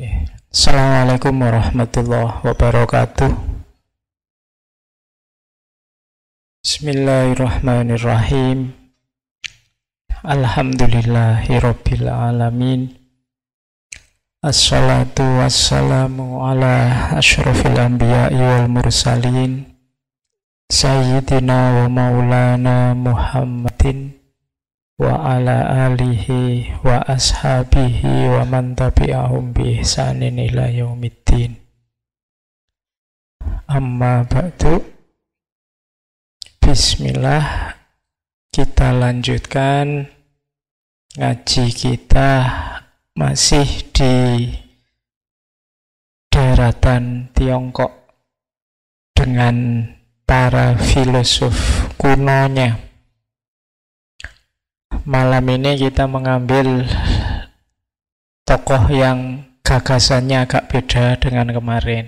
Assalamualaikum warahmatullahi wabarakatuh. Bismillahirrahmanirrahim. Alhamdulillahirabbil alamin. Assalatu wassalamu ala asyrafil anbiya'i wal mursalin Sayyidina wa maulana Muhammadin wa ala alihi wa ashabihi wa man tabi'ahum bi ihsanin ila yaumiddin. Amma ba'du. Bismillah, kita lanjutkan ngaji kita masih di daratan Tiongkok dengan para filosof kunonya. Malam ini kita mengambil tokoh yang gagasannya agak beda dengan kemarin.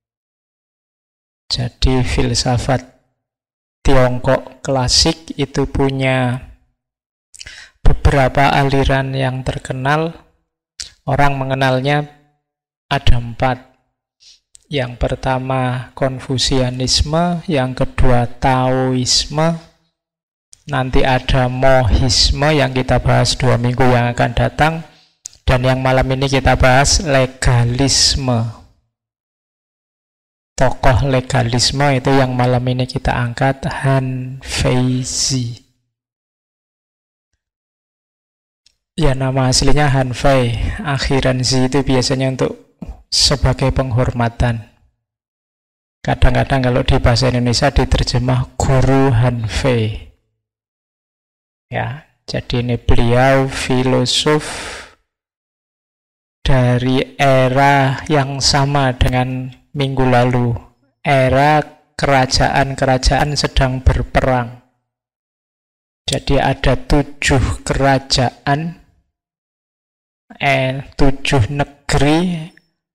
Jadi filsafat Tiongkok klasik itu punya beberapa aliran yang terkenal. Orang mengenalnya ada 4. Yang pertama Konfusianisme, yang kedua Taoisme, nanti ada Mohisme yang kita bahas 2 minggu yang akan datang, dan yang malam ini kita bahas legalisme. Tokoh legalisme itu yang malam ini kita angkat, Han Feizi. Ya, nama aslinya Han Fei, akhiran Z itu biasanya untuk sebagai penghormatan. Kadang-kadang kalau di bahasa Indonesia diterjemah Guru Han Fei. Ya, jadi ini beliau filosof dari era yang sama dengan minggu lalu, era kerajaan-kerajaan sedang berperang. Jadi ada 7 kerajaan, 7 negeri.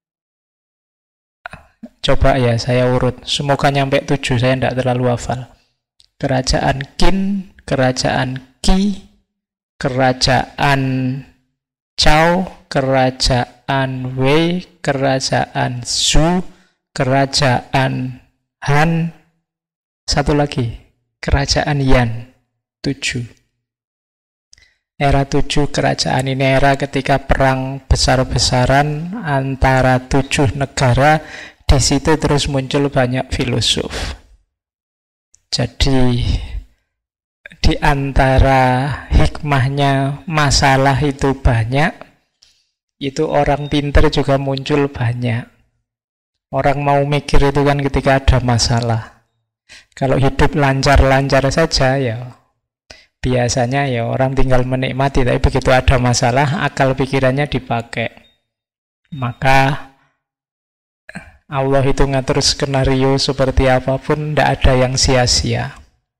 Coba ya saya urut, semoga nyampe 7, saya tidak terlalu hafal. Kerajaan Qin, kerajaan Qi, kerajaan Zhao, kerajaan Wei, kerajaan Zhou, kerajaan Han, satu lagi, kerajaan Yan. 7. Era 7 kerajaan ini era ketika perang besar-besaran antara 7 negara. Di situ terus muncul banyak filosof. Jadi di antara hikmahnya masalah itu banyak, itu orang pinter juga muncul banyak. Orang mau mikir itu kan ketika ada masalah. Kalau hidup lancar-lancar saja ya biasanya ya orang tinggal menikmati, tapi begitu ada masalah akal pikirannya dipakai. Maka Allah itu ngatur skenario seperti apapun, tidak ada yang sia-sia.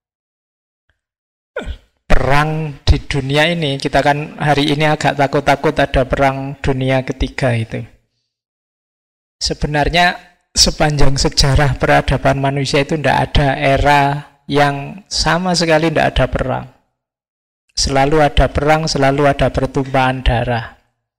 Perang di dunia ini, kita kan hari ini agak takut-takut ada perang dunia ketiga itu. Sebenarnya sepanjang sejarah peradaban manusia itu tidak ada era yang sama sekali tidak ada perang. Selalu ada perang, selalu ada pertumpahan darah.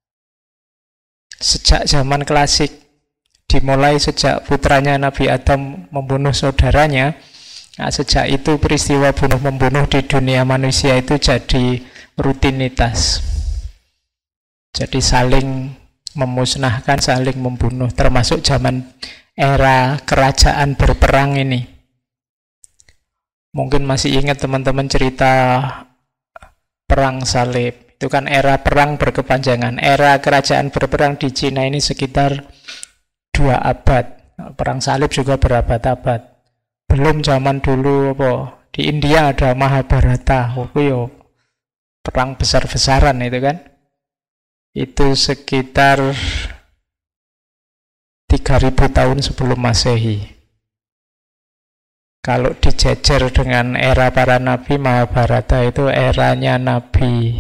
Sejak zaman klasik, dimulai sejak putranya Nabi Adam membunuh saudaranya. Nah, sejak itu peristiwa bunuh-membunuh di dunia manusia itu jadi rutinitas. Jadi saling memusnahkan, saling membunuh, termasuk zaman era kerajaan berperang ini. Mungkin masih ingat teman-teman cerita Perang Salib. Itu kan era perang berkepanjangan. Era kerajaan berperang di Cina ini sekitar 2 abad. Perang Salib juga berabad-abad. Belum zaman dulu di India ada Mahabharata, perang besar-besaran itu kan. Itu sekitar 3000 tahun sebelum Masehi. Kalau dijejer dengan era para nabi, Mahabharata itu eranya Nabi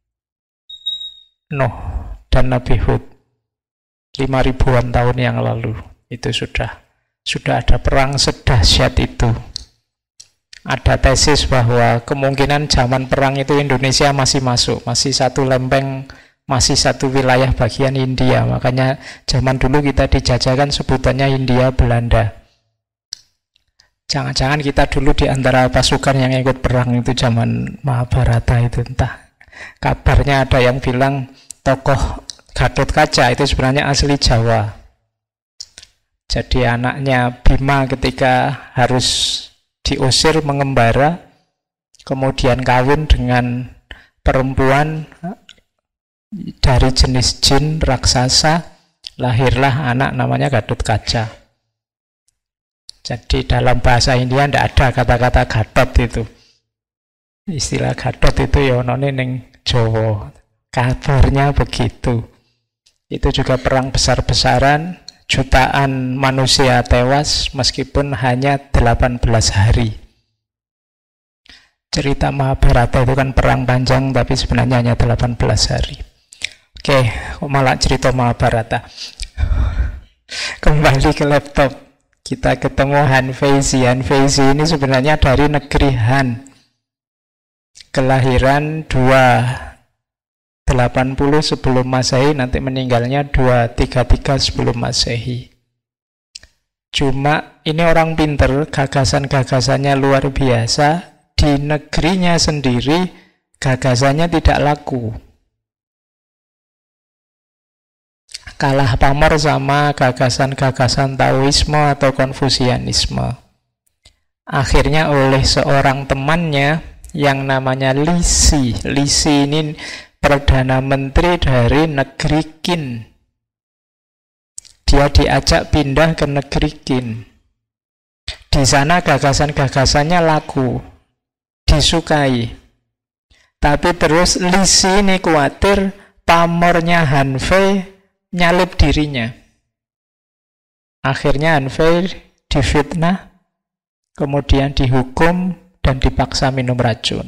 Nuh dan Nabi Hud. 5.000-an tahun yang lalu itu sudah ada perang sedahsyat itu. Ada tesis bahwa kemungkinan zaman perang itu Indonesia masih masuk, masih satu lempeng masih satu wilayah bagian India. Makanya zaman dulu kita dijajahkan sebutannya Hindia Belanda. Jangan-jangan kita dulu di antara pasukan yang ikut perang itu zaman Mahabharata itu, entah. Kabarnya ada yang bilang tokoh Gatot Kaca itu sebenarnya asli Jawa. Jadi anaknya Bima ketika harus diusir mengembara, kemudian kawin dengan perempuan dari jenis jin raksasa, lahirlah anak namanya Gatot Kaca. Jadi dalam bahasa India tidak ada kata-kata Gatot itu. Istilah Gatot itu ya onone ning Jawa. Kabarnya begitu. Itu juga perang besar-besaran, jutaan manusia tewas meskipun hanya 18 hari. Cerita Mahabharata itu kan perang panjang tapi sebenarnya hanya 18 hari. Oke, malah cerita Mahabharata. Kembali ke laptop. Kita ketemu Han Feizi. Han Feizi ini sebenarnya dari negeri Han. Kelahiran 280 sebelum Masehi, nanti meninggalnya 233 sebelum Masehi. Cuma ini orang pinter, gagasan-gagasannya luar biasa. Di negerinya sendiri gagasannya tidak laku. Kalah pamor sama gagasan-gagasan Taoisme atau Konfusianisme. Akhirnya oleh seorang temannya yang namanya Li Si. Li Si ini Perdana Menteri dari negeri Qin. Dia diajak pindah ke negeri Qin. Di sana gagasan-gagasannya laku, disukai. Tapi terus Li Si ini khawatir pamornya Han Fei nyalip dirinya. Akhirnya Han Fei difitnah, kemudian dihukum dan dipaksa minum racun.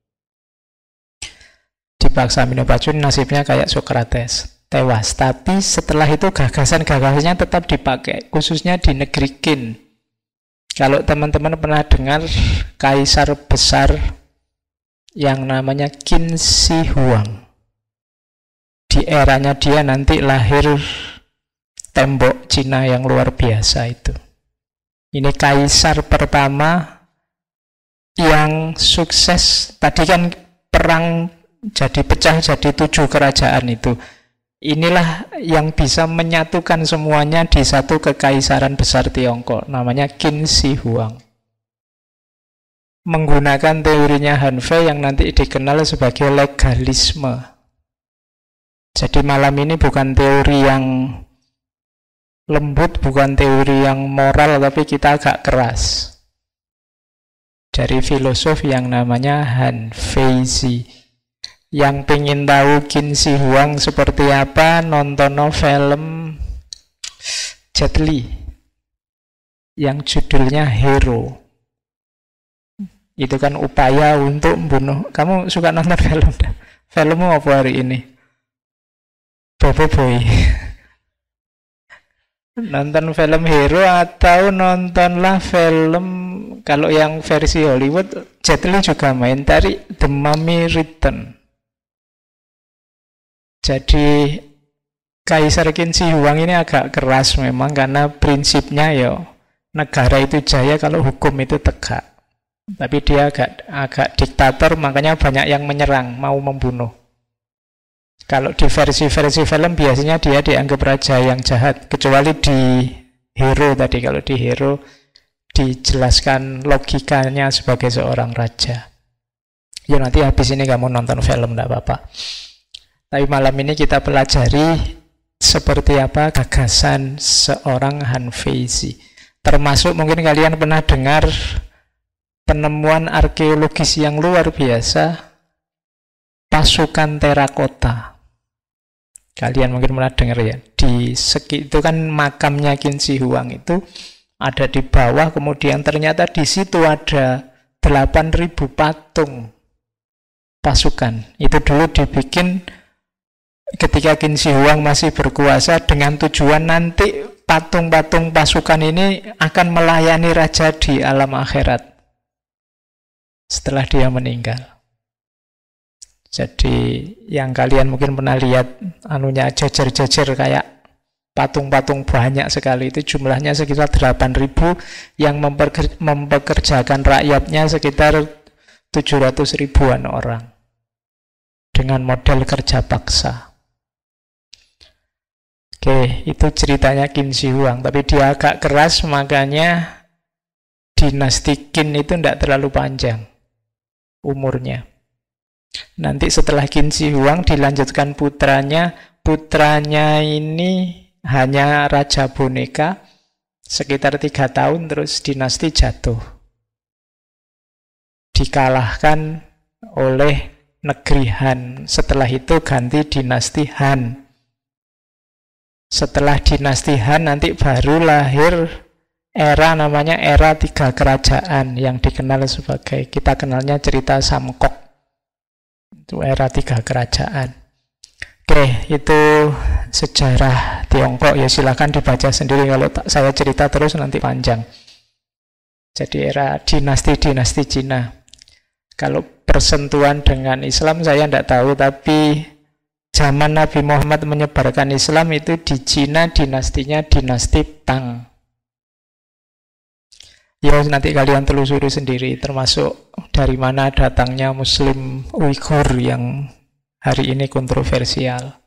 Dipaksa minum racun, nasibnya kayak Socrates, tewas. Tapi setelah itu gagasan-gagasannya tetap dipakai, khususnya di negeri Qin. Kalau teman-teman pernah dengar kaisar besar yang namanya Qin Shi Huang, di eranya dia nanti lahir tembok Cina yang luar biasa itu. Ini kaisar pertama yang sukses. Tadi kan perang jadi pecah jadi 7 kerajaan itu. Inilah yang bisa menyatukan semuanya di satu kekaisaran besar Tiongkok, namanya Qin Shi Huang. Menggunakan teorinya Han Fei yang nanti dikenal sebagai legalisme. Jadi malam ini bukan teori yang lembut, bukan teori yang moral, tapi kita agak keras. Dari filosof yang namanya Han Feizi. Yang pengen tahu Qin Shi Huang seperti apa, nonton film Jet Li yang judulnya Hero. Itu kan upaya untuk membunuh. Kamu suka nonton film? Filmmu apa hari ini? Bobo Boy. Nonton film Hero atau nontonlah film, kalau yang versi Hollywood Jet Li juga main, dari The Mummy Return. Jadi Kaisar Qin Shi Huang ini agak keras memang, karena prinsipnya ya negara itu jaya kalau hukum itu tegak. Tapi dia agak diktator, makanya banyak yang menyerang, mau membunuh. Kalau di versi-versi film biasanya dia dianggap raja yang jahat, kecuali di Hero tadi. Kalau di Hero dijelaskan logikanya sebagai seorang raja. Ya nanti habis ini kamu nonton film, tidak apa-apa. Tapi malam ini kita pelajari seperti apa gagasan seorang Han Feizi. Termasuk mungkin kalian pernah dengar penemuan arkeologis yang luar biasa, pasukan terakota. Kalian mungkin pernah dengar ya, di itu kan makamnya Qin Shi Huang itu ada di bawah, kemudian ternyata di situ ada 8.000 patung pasukan. Itu dulu dibikin ketika Qin Shi Huang masih berkuasa dengan tujuan nanti patung-patung pasukan ini akan melayani raja di alam akhirat setelah dia meninggal. Jadi yang kalian mungkin pernah lihat anunya jejer-jejer kayak patung-patung banyak sekali, itu jumlahnya sekitar 8.000 yang mempekerjakan rakyatnya sekitar 700 ribuan orang dengan model kerja paksa. Oke, itu ceritanya Qin Shi Huang, tapi dia agak keras, makanya dinasti Qin itu tidak terlalu panjang umurnya. Nanti setelah Qin Shi Huang dilanjutkan putranya. Putranya ini hanya raja boneka sekitar 3 tahun, terus dinasti jatuh. Dikalahkan oleh negeri Han. Setelah itu ganti dinasti Han. Setelah dinasti Han nanti baru lahir era namanya era 3 kerajaan yang dikenal sebagai, kita kenalnya cerita Samkok. Itu era 3 kerajaan. Oke, itu sejarah Tiongkok. Ya silakan dibaca sendiri, kalau saya cerita terus nanti panjang. Jadi era dinasti-dinasti Cina. Kalau persentuhan dengan Islam saya tidak tahu, tapi zaman Nabi Muhammad menyebarkan Islam itu di Cina dinastinya dinasti Tang. Ya nanti kalian telusuri sendiri, termasuk dari mana datangnya Muslim Uighur yang hari ini kontroversial.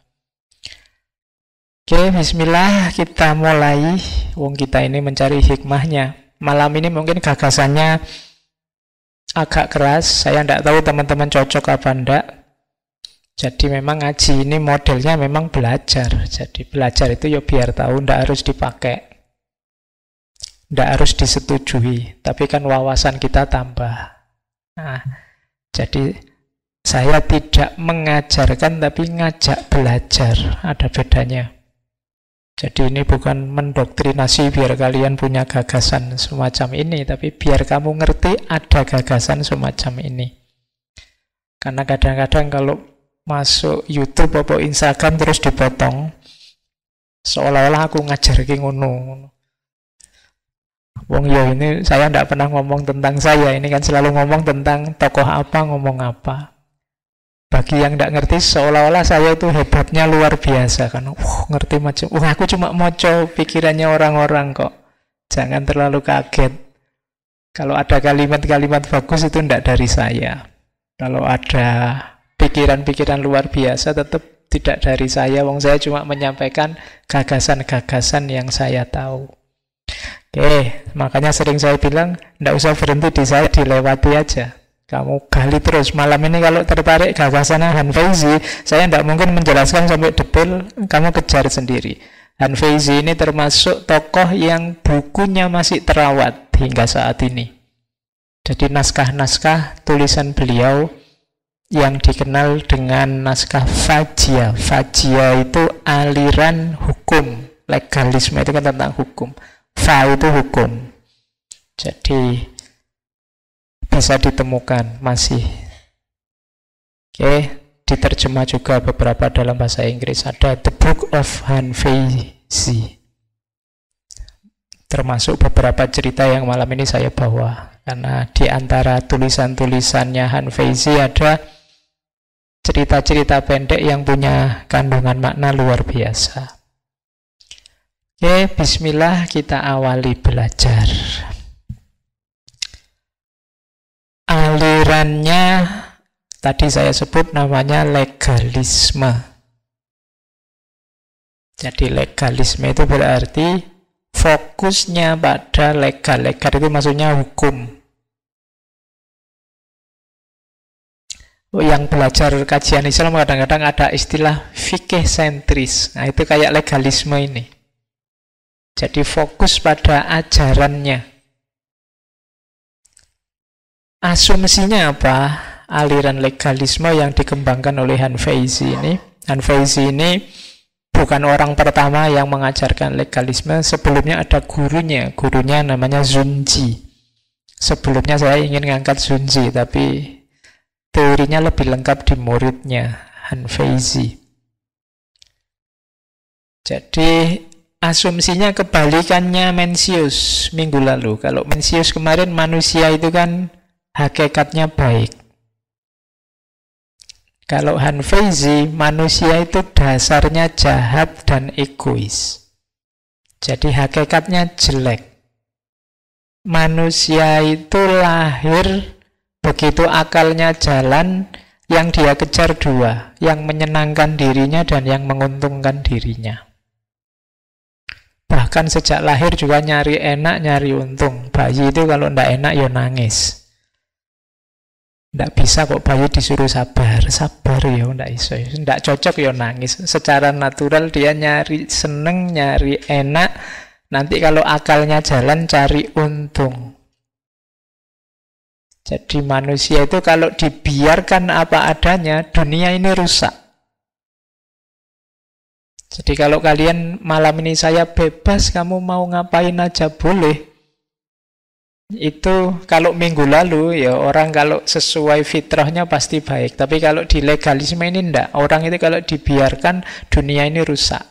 Oke, bismillah, kita mulai. Wong kita ini mencari hikmahnya. Malam ini mungkin gagasannya agak keras, saya tidak tahu teman-teman cocok apa enggak. Jadi memang ngaji ini modelnya memang belajar. Jadi belajar itu ya biar tahu, tidak harus dipakai, tidak harus disetujui, tapi kan wawasan kita tambah. Nah, jadi saya tidak mengajarkan, tapi ngajak belajar, ada bedanya. Jadi ini bukan mendoktrinasi biar kalian punya gagasan semacam ini, tapi biar kamu ngerti ada gagasan semacam ini. Karena kadang-kadang kalau masuk YouTube atau Instagram terus dipotong, seolah-olah aku ngajar ki ngono. Wong ya ini saya tidak pernah ngomong tentang saya, ini kan selalu ngomong tentang tokoh apa, ngomong apa. Bagi yang tidak ngerti, seolah-olah saya itu hebatnya luar biasa kan. Ngerti macam, aku cuma moco pikirannya orang-orang kok. Jangan terlalu kaget. Kalau ada kalimat-kalimat bagus itu tidak dari saya. Kalau ada pikiran-pikiran luar biasa tetap tidak dari saya. Wong saya cuma menyampaikan gagasan-gagasan yang saya tahu. Oke, makanya sering saya bilang, tidak usah berhenti di saya, dilewati aja. Kamu gali terus. Malam ini kalau tertarik gagasan Han Feizi, saya tidak mungkin menjelaskan sampai detail, kamu kejar sendiri. Han Feizi ini termasuk tokoh yang bukunya masih terawat hingga saat ini. Jadi naskah-naskah tulisan beliau yang dikenal dengan naskah Fajia. Fajia itu aliran hukum, legalisme itu kan tentang hukum. Fa itu hukum. Jadi bisa ditemukan masih. Oke, diterjemah juga beberapa dalam bahasa Inggris. Ada The Book of Han Feizi. Termasuk beberapa cerita yang malam ini saya bawa. Karena di antara tulisan-tulisannya Han Feizi ada cerita-cerita pendek yang punya kandungan makna luar biasa. Oke, bismillah, kita awali belajar. Alirannya tadi saya sebut namanya legalisme. Jadi legalisme itu berarti fokusnya pada legal. Legal itu maksudnya hukum. Yang belajar kajian Islam kadang-kadang ada istilah fikih sentris. Nah itu kayak legalisme ini. Jadi fokus pada ajarannya. Asumsinya apa? Aliran legalisme yang dikembangkan oleh Han Feizi ini. Han Feizi ini bukan orang pertama yang mengajarkan legalisme. Sebelumnya ada gurunya. Gurunya namanya Zunji. Sebelumnya saya ingin ngangkat Zunji, tapi teorinya lebih lengkap di muridnya Han Feizi. Jadi asumsinya kebalikannya Mencius minggu lalu. Kalau Mencius kemarin manusia itu kan hakikatnya baik. Kalau Hanfeizi, manusia itu dasarnya jahat dan egois. Jadi hakikatnya jelek. Manusia itu lahir begitu akalnya jalan, yang dia kejar dua, yang menyenangkan dirinya dan yang menguntungkan dirinya. Bahkan sejak lahir juga nyari enak, nyari untung. Bayi itu kalau ndak enak ya nangis. Ndak bisa kok bayi disuruh sabar ya ndak iso. Ndak cocok ya nangis. Secara natural dia nyari seneng, nyari enak. Nanti kalau akalnya jalan cari untung. Jadi manusia itu kalau dibiarkan apa adanya, dunia ini rusak. Jadi kalau kalian malam ini saya bebas, kamu mau ngapain aja boleh. Itu kalau minggu lalu ya orang kalau sesuai fitrahnya pasti baik. Tapi kalau di legalisme ini enggak. Orang itu kalau dibiarkan dunia ini rusak.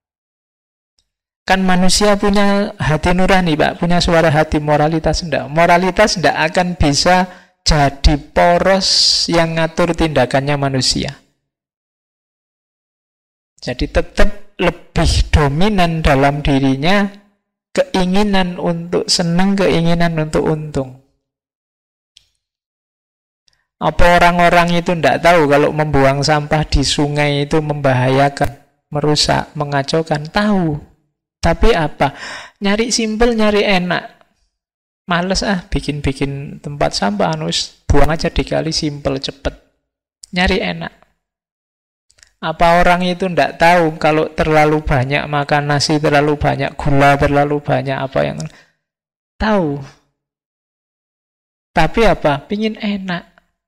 Kan manusia punya hati nurani, Pak, punya suara hati, moralitas enggak. Moralitas enggak akan bisa jadi poros yang ngatur tindakannya manusia. Jadi tetap lebih dominan dalam dirinya keinginan untuk senang, keinginan untuk untung. Apa orang-orang itu tidak tahu kalau membuang sampah di sungai itu membahayakan, merusak, mengacaukan? Tahu. Tapi apa? Nyari simpel, nyari enak. Males bikin-bikin tempat sampah, buang aja di kali, simpel, cepet. Nyari enak. Apa orang itu tidak tahu kalau terlalu banyak makan nasi, terlalu banyak gula, terlalu banyak apa yang tahu. Tapi apa? Pingin enak.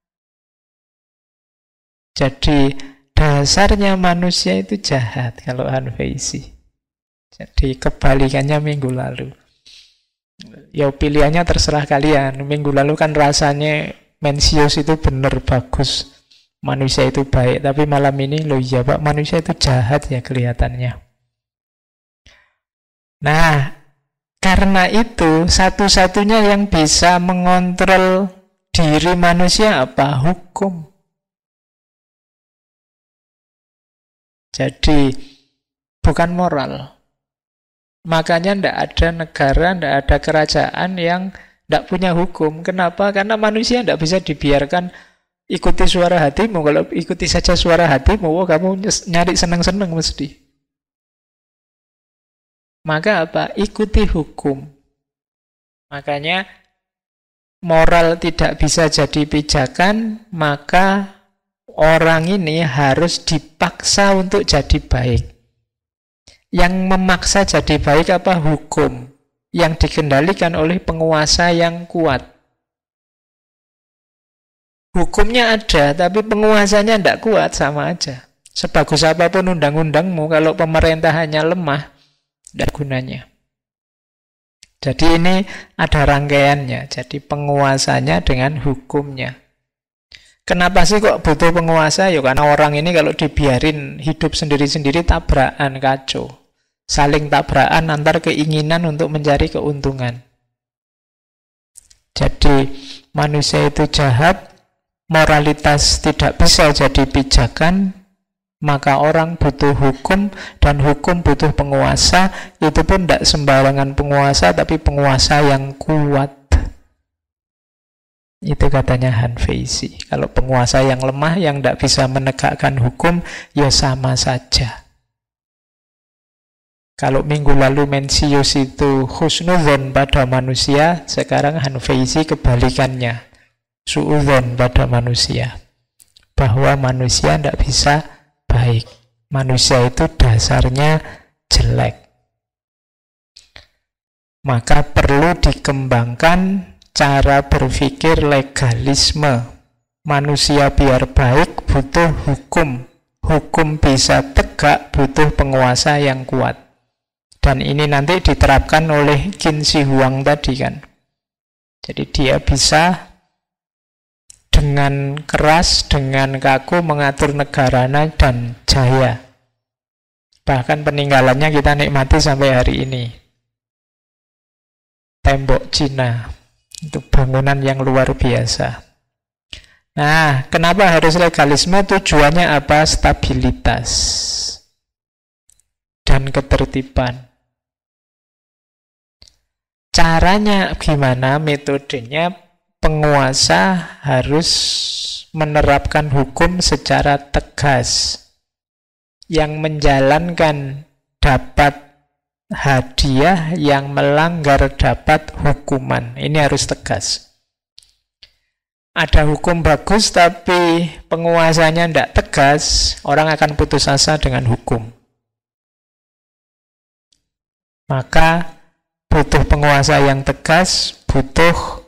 Jadi dasarnya manusia itu jahat kalau Hanfeizi. Jadi kebalikannya minggu lalu. Ya pilihannya terserah kalian. Minggu lalu kan rasanya Mencius itu benar bagus. Manusia itu baik, tapi malam ini loh iya Pak, manusia itu jahat ya kelihatannya. Nah, karena itu satu-satunya yang bisa mengontrol diri manusia apa? Hukum. Jadi bukan moral. Makanya tidak ada negara, tidak ada kerajaan yang tidak punya hukum. Kenapa? Karena manusia tidak bisa dibiarkan ikuti suara hatimu. Kalau ikuti saja suara hatimu, kamu nyari senang-senang mesti. Maka apa? Ikuti hukum. Makanya moral tidak bisa jadi pijakan, maka orang ini harus dipaksa untuk jadi baik. Yang memaksa jadi baik apa? Hukum. Yang dikendalikan oleh penguasa yang kuat. Hukumnya ada, tapi penguasanya tidak kuat, sama aja. Sebagus apapun undang-undangmu, kalau pemerintahannya lemah, tidak gunanya. Jadi ini ada rangkaiannya. Jadi penguasanya dengan hukumnya. Kenapa sih kok butuh penguasa? Ya karena orang ini kalau dibiarin hidup sendiri-sendiri tabrakan, kacau. Saling tabrakan antar keinginan untuk mencari keuntungan. Jadi manusia itu jahat, moralitas tidak bisa jadi pijakan, maka orang butuh hukum, dan hukum butuh penguasa. Itu pun tidak sembarangan penguasa, tapi penguasa yang kuat. Itu katanya Hanfeizi. Kalau penguasa yang lemah, yang tidak bisa menegakkan hukum, ya sama saja. Kalau minggu lalu Mencius itu husnudzon pada manusia, sekarang Hanfeizi kebalikannya. Suudzon pada manusia, bahwa manusia tidak bisa baik, manusia itu dasarnya jelek. Maka perlu dikembangkan cara berpikir legalisme. Manusia biar baik butuh hukum, hukum bisa tegak butuh penguasa yang kuat. Dan ini nanti diterapkan oleh Qin Shi Huang tadi kan. Jadi dia bisa dengan keras, dengan kaku mengatur negaranya dan jaya. Bahkan peninggalannya kita nikmati sampai hari ini. Tembok Cina, itu bangunan yang luar biasa. Nah, kenapa harus legalisme? Tujuannya apa? Stabilitas dan ketertiban. Caranya gimana? Metodenya, penguasa harus menerapkan hukum secara tegas. Yang menjalankan dapat hadiah, yang melanggar dapat hukuman. Ini harus tegas. Ada hukum bagus tapi penguasanya tidak tegas, orang akan putus asa dengan hukum. Maka butuh penguasa yang tegas, butuh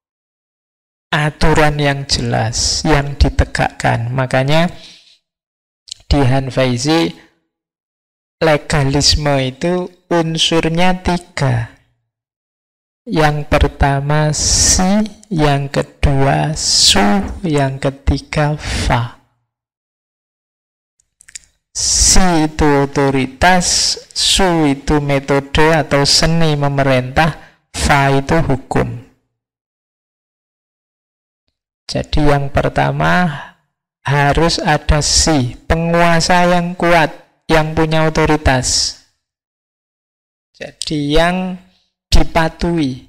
aturan yang jelas, yang ditegakkan. Makanya di Hanfeizi legalisme itu unsurnya 3. Yang pertama si, yang kedua su, yang ketiga fa. Si itu otoritas, su itu metode atau seni memerintah, fa itu hukum. Jadi yang pertama harus ada si, penguasa yang kuat, yang punya otoritas. Jadi yang dipatuhi,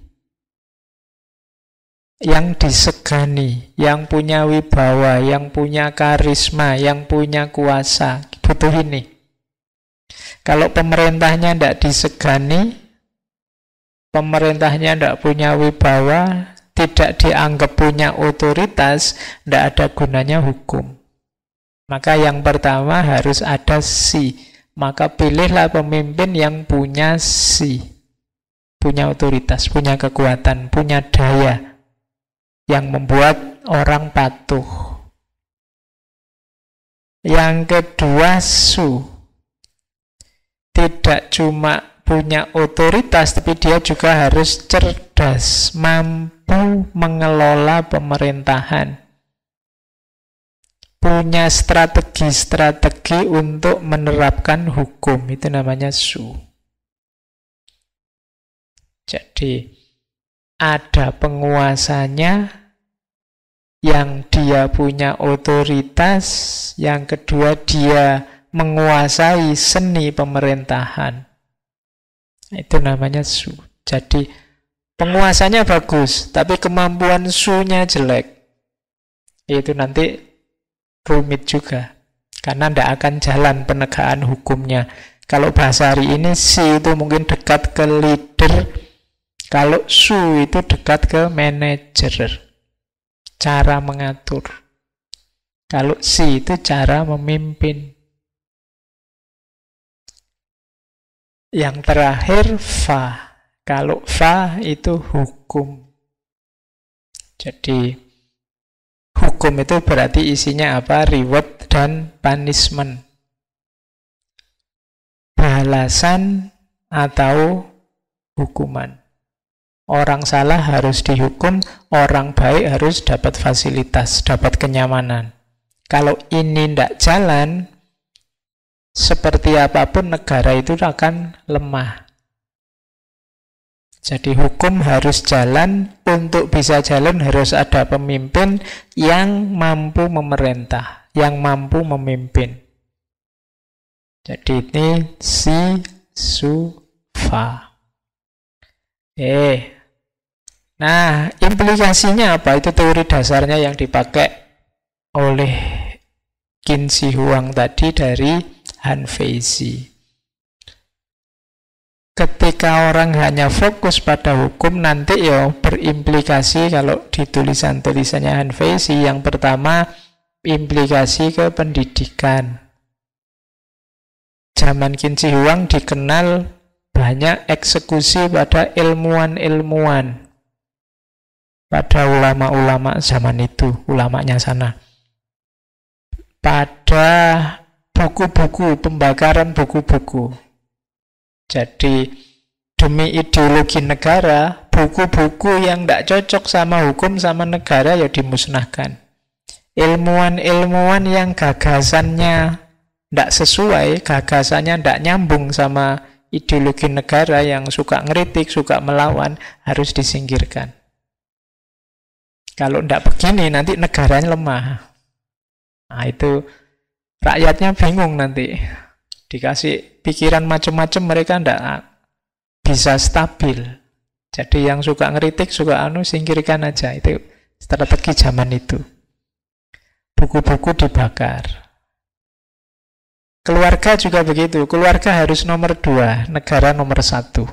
yang disegani, yang punya wibawa, yang punya karisma, yang punya kuasa. Butuh ini. Kalau pemerintahnya tidak disegani, pemerintahnya tidak punya wibawa, tidak dianggap punya otoritas, tidak ada gunanya hukum. Maka yang pertama harus ada si. Maka pilihlah pemimpin yang punya si. Punya otoritas, punya kekuatan, punya daya yang membuat orang patuh. Yang kedua su. Tidak cuma punya otoritas, tapi dia juga harus cerdas, mampu mengelola pemerintahan. Punya strategi-strategi untuk menerapkan hukum, itu namanya su. Jadi ada penguasanya yang dia punya otoritas, yang kedua dia menguasai seni pemerintahan. Itu namanya su. Jadi penguasanya bagus, tapi kemampuan su-nya jelek. Itu nanti rumit juga, karena tidak akan jalan penegakan hukumnya. Kalau bahasa hari ini si itu mungkin dekat ke leader, kalau su itu dekat ke manajer, cara mengatur. Kalau si itu cara memimpin. Yang terakhir fa. Kalau fa itu hukum. Jadi hukum itu berarti isinya apa? Reward dan punishment. Balasan atau hukuman. Orang salah harus dihukum, orang baik harus dapat fasilitas, dapat kenyamanan. Kalau ini tidak jalan, seperti apapun negara itu akan lemah. Jadi hukum harus jalan, untuk bisa jalan harus ada pemimpin yang mampu memerintah, yang mampu memimpin. Jadi ini si, su, fa. Nah, implikasinya apa? Itu teori dasarnya yang dipakai oleh Qin Shi Huang tadi dari Hanfeizi. Ketika orang hanya fokus pada hukum, nanti ya berimplikasi kalau di tulisan-tulisannya Hanfeizi. Yang pertama, implikasi ke pendidikan. Zaman Qin Shi Huang dikenal banyak eksekusi pada ilmuwan-ilmuwan, pada ulama-ulama zaman itu, ulamanya sana. Pada buku-buku, pembakaran buku-buku. Jadi demi ideologi negara, buku-buku yang tidak cocok sama hukum sama negara ya dimusnahkan. Ilmuwan-ilmuwan yang gagasannya tidak sesuai, gagasannya tidak nyambung sama ideologi negara, yang suka ngeritik, suka melawan, harus disingkirkan. Kalau tidak begini nanti negaranya lemah. Nah itu rakyatnya bingung nanti. Dikasih pikiran macam-macam mereka tidak bisa stabil. Jadi yang suka ngeritik, suka singkirkan aja. Itu strategi zaman itu. Buku-buku dibakar. Keluarga juga begitu. Keluarga harus nomor 2, negara nomor 1.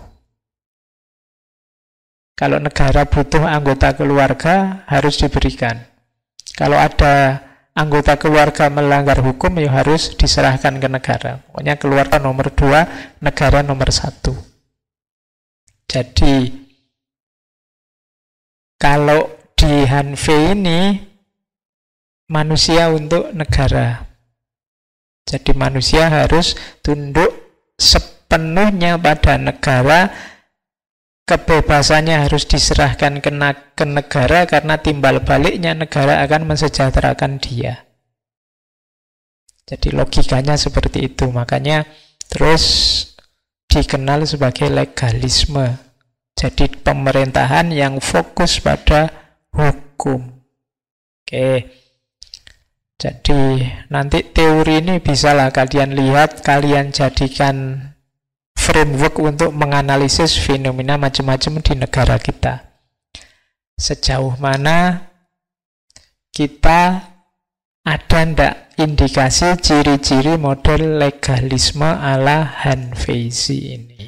Kalau negara butuh anggota keluarga, harus diberikan. Kalau ada anggota keluarga melanggar hukum, ya harus diserahkan ke negara. Pokoknya keluarga nomor 2, negara nomor 1. Jadi, kalau di Hanfei ini, manusia untuk negara. Jadi manusia harus tunduk sepenuhnya pada negara, kebebasannya harus diserahkan ke negara karena timbal baliknya negara akan mensejahterakan dia. Jadi logikanya seperti itu, makanya terus dikenal sebagai legalisme. Jadi pemerintahan yang fokus pada hukum. Oke. Jadi nanti teori ini bisalah kalian lihat, kalian jadikan framework untuk menganalisis fenomena macam-macam di negara kita. Sejauh mana kita ada ndak indikasi ciri-ciri model legalisme ala Hanfei ini.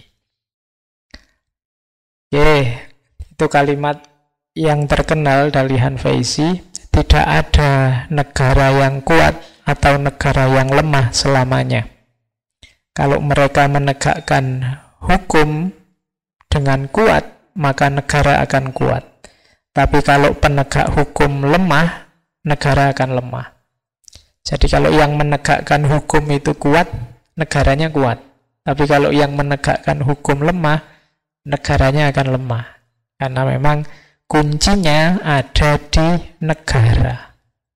Itu kalimat yang terkenal dari Hanfei. Tidak ada negara yang kuat atau negara yang lemah selamanya. Kalau mereka menegakkan hukum dengan kuat, maka negara akan kuat. Tapi kalau penegak hukum lemah, negara akan lemah. Jadi kalau yang menegakkan hukum itu kuat, negaranya kuat. Tapi kalau yang menegakkan hukum lemah, negaranya akan lemah. Karena memang kuncinya ada di negara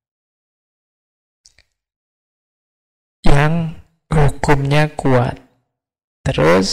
yang hukumnya kuat. Terus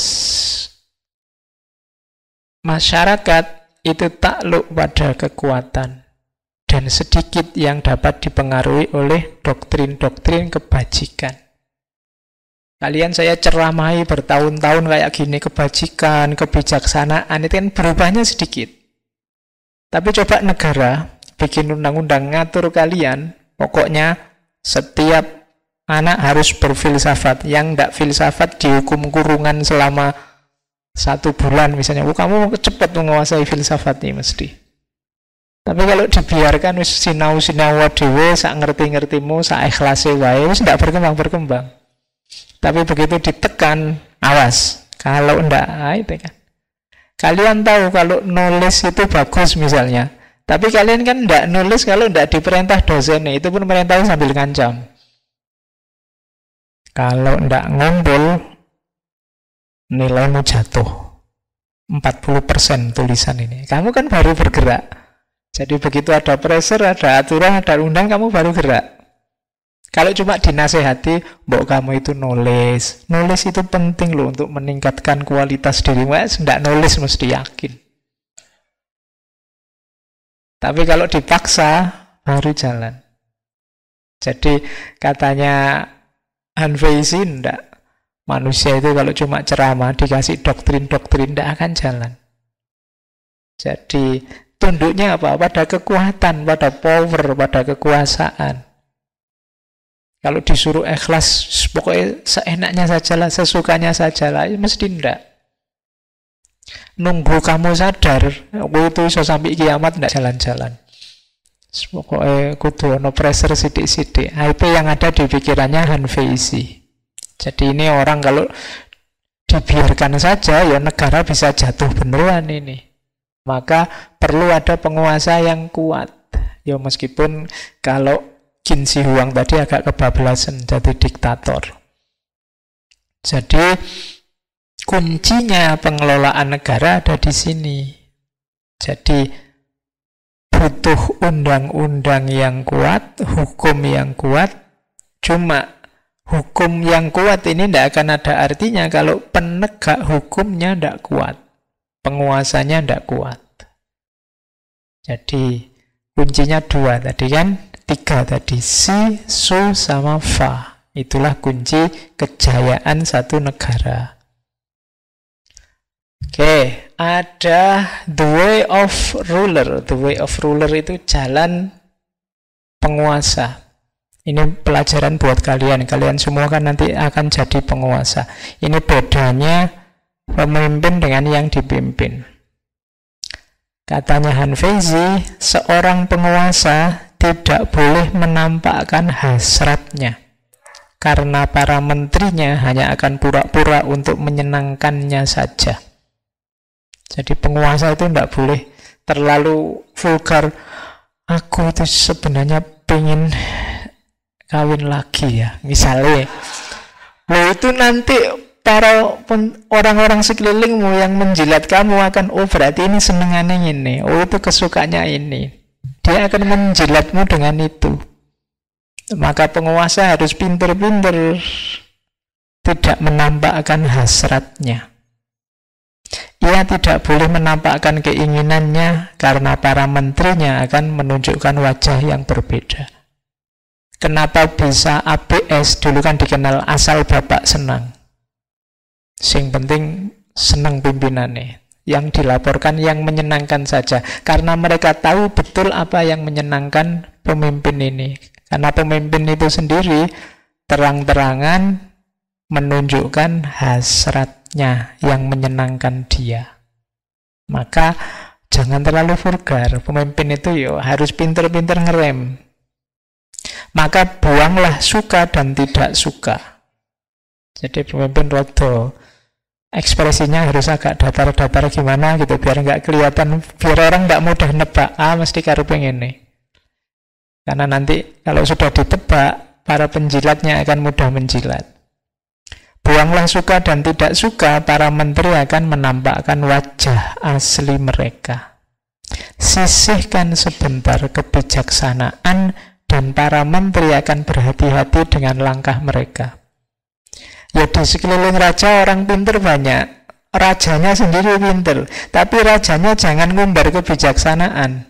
masyarakat itu takluk pada kekuatan dan sedikit yang dapat dipengaruhi oleh doktrin-doktrin kebajikan. Kalian saya ceramahi bertahun-tahun kayak gini, kebajikan, kebijaksanaan, itu kan berubahnya sedikit. Tapi coba negara bikin undang-undang ngatur kalian, pokoknya setiap anak harus berfilsafat. Yang tidak filsafat dihukum kurungan selama 1 bulan misalnya. Kamu cepat menguasai filsafat ini mesti. Tapi kalau dibiarkan sinau-sinau dhewe, sak ngerti-ngertimu, sak ikhlase wae, wis ndak berkembang. Tapi begitu ditekan, awas. Kalau ndak, itu kan. Kalian tahu kalau nulis itu bagus misalnya. Tapi kalian kan ndak nulis kalau ndak diperintah dosen, itu pun perintahnya sambil ngancam. Kalau ndak ngumpul, nilaimu jatuh. 40% tulisan ini. Kamu kan baru bergerak. Jadi begitu ada pressure, ada aturan, ada undang, kamu baru gerak. Kalau cuma dinasehati, mbok kamu itu nulis. Nulis itu penting loh untuk meningkatkan kualitas dirimu. Ndak nulis mesti yakin. Tapi kalau dipaksa, baru jalan. Jadi katanya Hanfei ndak. Manusia itu kalau cuma ceramah, dikasih doktrin-doktrin, ndak akan jalan. Jadi tunduknya apa? Pada kekuatan, pada power, pada kekuasaan. Kalau disuruh ikhlas, pokoknya seenaknya sajalah, sesukanya sajalah, mesti ndak. Nunggu kamu sadar, itu bisa sampai kiamat ndak jalan-jalan. Pokoknya kudu ono pressure sidik-sidik. Itu yang ada di pikirannya Hanfei. Jadi ini orang kalau dibiarkan saja, ya negara bisa jatuh beneran ini. Maka perlu ada penguasa yang kuat. Ya meskipun kalau Qin Shi Huang tadi agak kebablasan jadi diktator. Jadi kuncinya pengelolaan negara ada di sini. Jadi butuh undang-undang yang kuat, hukum yang kuat. Cuma hukum yang kuat ini tidak akan ada artinya kalau penegak hukumnya tidak kuat, penguasanya tidak kuat. Jadi Kuncinya 2 tadi kan, 3 tadi, si, su, sama fa. Itulah kunci kejayaan satu negara. Oke, ada the way of ruler. The way of ruler itu jalan penguasa. Ini pelajaran buat kalian. Kalian semua kan nanti akan jadi penguasa. Ini bedanya pemimpin dengan yang dipimpin. Katanya Han-Feizi, seorang penguasa tidak boleh menampakkan hasratnya, karena para menterinya hanya akan pura-pura untuk menyenangkannya saja. Jadi penguasa itu tidak boleh terlalu vulgar. Aku itu sebenarnya pengen kawin lagi ya, misalnya. Loh, itu nanti para orang-orang sekelilingmu yang menjilat kamu akan, oh berarti ini senengannya ini, oh itu kesukanya ini. Dia akan menjilatmu dengan itu. Maka penguasa harus pinter-pinter tidak menampakkan hasratnya. Ia tidak boleh menampakkan keinginannya karena para menterinya akan menunjukkan wajah yang berbeda. Kenapa bisa ABS? Dulu kan dikenal asal bapak senang. Sing penting senang pimpinannya. Yang dilaporkan yang menyenangkan saja. Karena mereka tahu betul apa yang menyenangkan pemimpin ini. Karena pemimpin itu sendiri terang-terangan menunjukkan hasratnya yang menyenangkan dia. Maka jangan terlalu vulgar. Pemimpin itu harus pinter-pinter ngerem. Maka buanglah suka dan tidak suka. Jadi pemimpin rodo ekspresinya harus agak datar-datar gimana gitu, biar nggak kelihatan, biar orang nggak mudah nebak, mesti karepe ngene. Karena nanti kalau sudah ditebak, para penjilatnya akan mudah menjilat. Buanglah suka dan tidak suka, para menteri akan menampakkan wajah asli mereka. Sisihkan sebentar kebijaksanaan, dan para menteri akan berhati-hati dengan langkah mereka. Ya di sekeliling raja orang pinter banyak. Rajanya sendiri pinter. Tapi rajanya jangan ngumbar kebijaksanaan.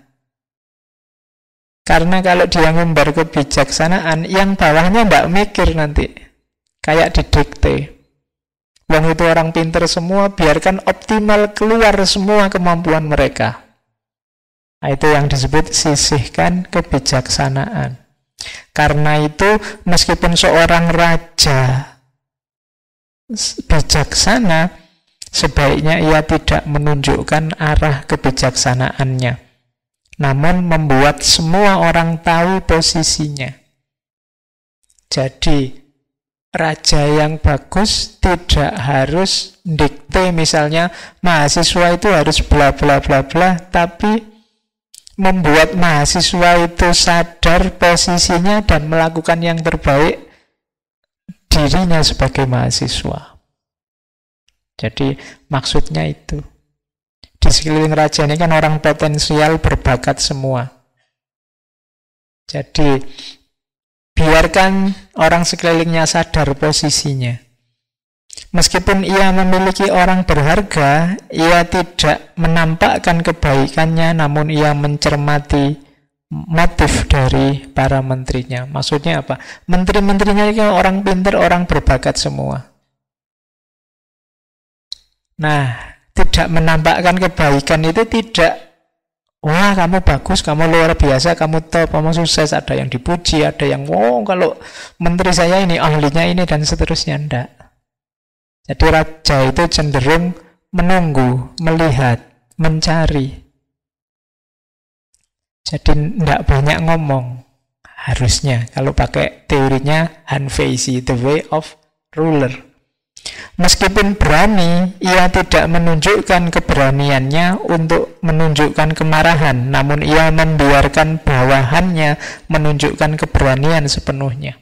Karena kalau dia ngumbar kebijaksanaan, yang bawahnya mbak mikir nanti. Kayak didikte. Wong itu orang pinter semua, biarkan optimal keluar semua kemampuan mereka. Nah, itu yang disebut sisihkan kebijaksanaan. Karena itu meskipun seorang raja bijaksana, sebaiknya ia tidak menunjukkan arah kebijaksanaannya, namun membuat semua orang tahu posisinya. Jadi raja yang bagus tidak harus dikte, misalnya mahasiswa itu harus bla bla bla bla, tapi membuat mahasiswa itu sadar posisinya dan melakukan yang terbaik dirinya sebagai mahasiswa. Jadi maksudnya itu. Di sekeliling raja ini kan orang potensial berbakat semua. Jadi biarkan orang sekelilingnya sadar posisinya. Meskipun ia memiliki orang berharga, ia tidak menampakkan kebaikannya, namun ia mencermati motif dari para menterinya. Maksudnya apa? Menteri-menterinya itu orang pintar, orang berbakat semua. Nah, tidak menampakkan kebaikan itu tidak, wah kamu bagus, kamu luar biasa, kamu top, kamu sukses. Ada yang dipuji, ada yang, wow kalau menteri saya ini, ahlinya ini, dan seterusnya. Enggak. Jadi raja itu cenderung menunggu, melihat, mencari. Jadi tidak banyak ngomong. Harusnya, kalau pakai teorinya Han-Feizi, the way of ruler. Meskipun berani, ia tidak menunjukkan keberaniannya untuk menunjukkan kemarahan, namun ia membiarkan bawahannya menunjukkan keberanian sepenuhnya.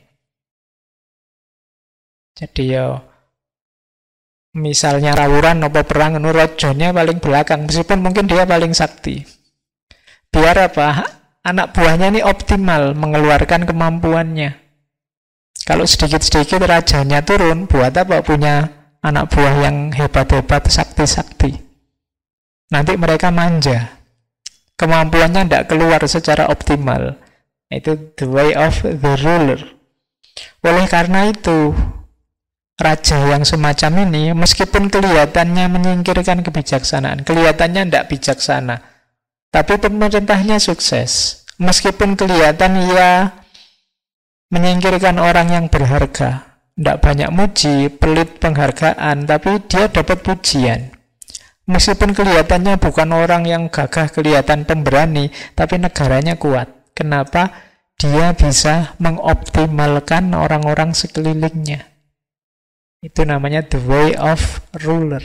Jadi misalnya rawuran apa perang, rajanya paling belakang, meskipun mungkin dia paling sakti. Biar apa? Anak buahnya ini optimal mengeluarkan kemampuannya. Kalau sedikit-sedikit rajanya turun, buat apa punya anak buah yang hebat-hebat, sakti-sakti? Nanti mereka manja. kemampuannya tidak keluar secara optimal. Itu the way of the ruler. Oleh karena itu, raja yang semacam ini, meskipun kelihatannya menyingkirkan kebijaksanaan, kelihatannya tidak bijaksana, tapi pemerintahnya sukses. Meskipun kelihatan ia menyingkirkan orang yang berharga, tidak banyak muji, pelit penghargaan, tapi dia dapat pujian. Meskipun kelihatannya bukan orang yang gagah, kelihatan pemberani, tapi negaranya kuat. Kenapa? Dia bisa mengoptimalkan orang-orang sekelilingnya. Itu namanya the way of ruler.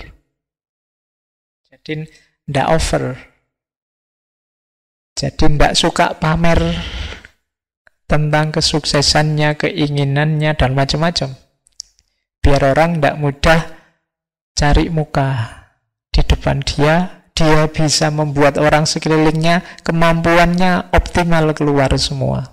Jadi tidak over. Jadi tidak suka pamer tentang kesuksesannya, keinginannya, dan macam-macam. Biar orang tidak mudah cari muka di depan dia. Dia bisa membuat orang sekelilingnya kemampuannya optimal keluar semua.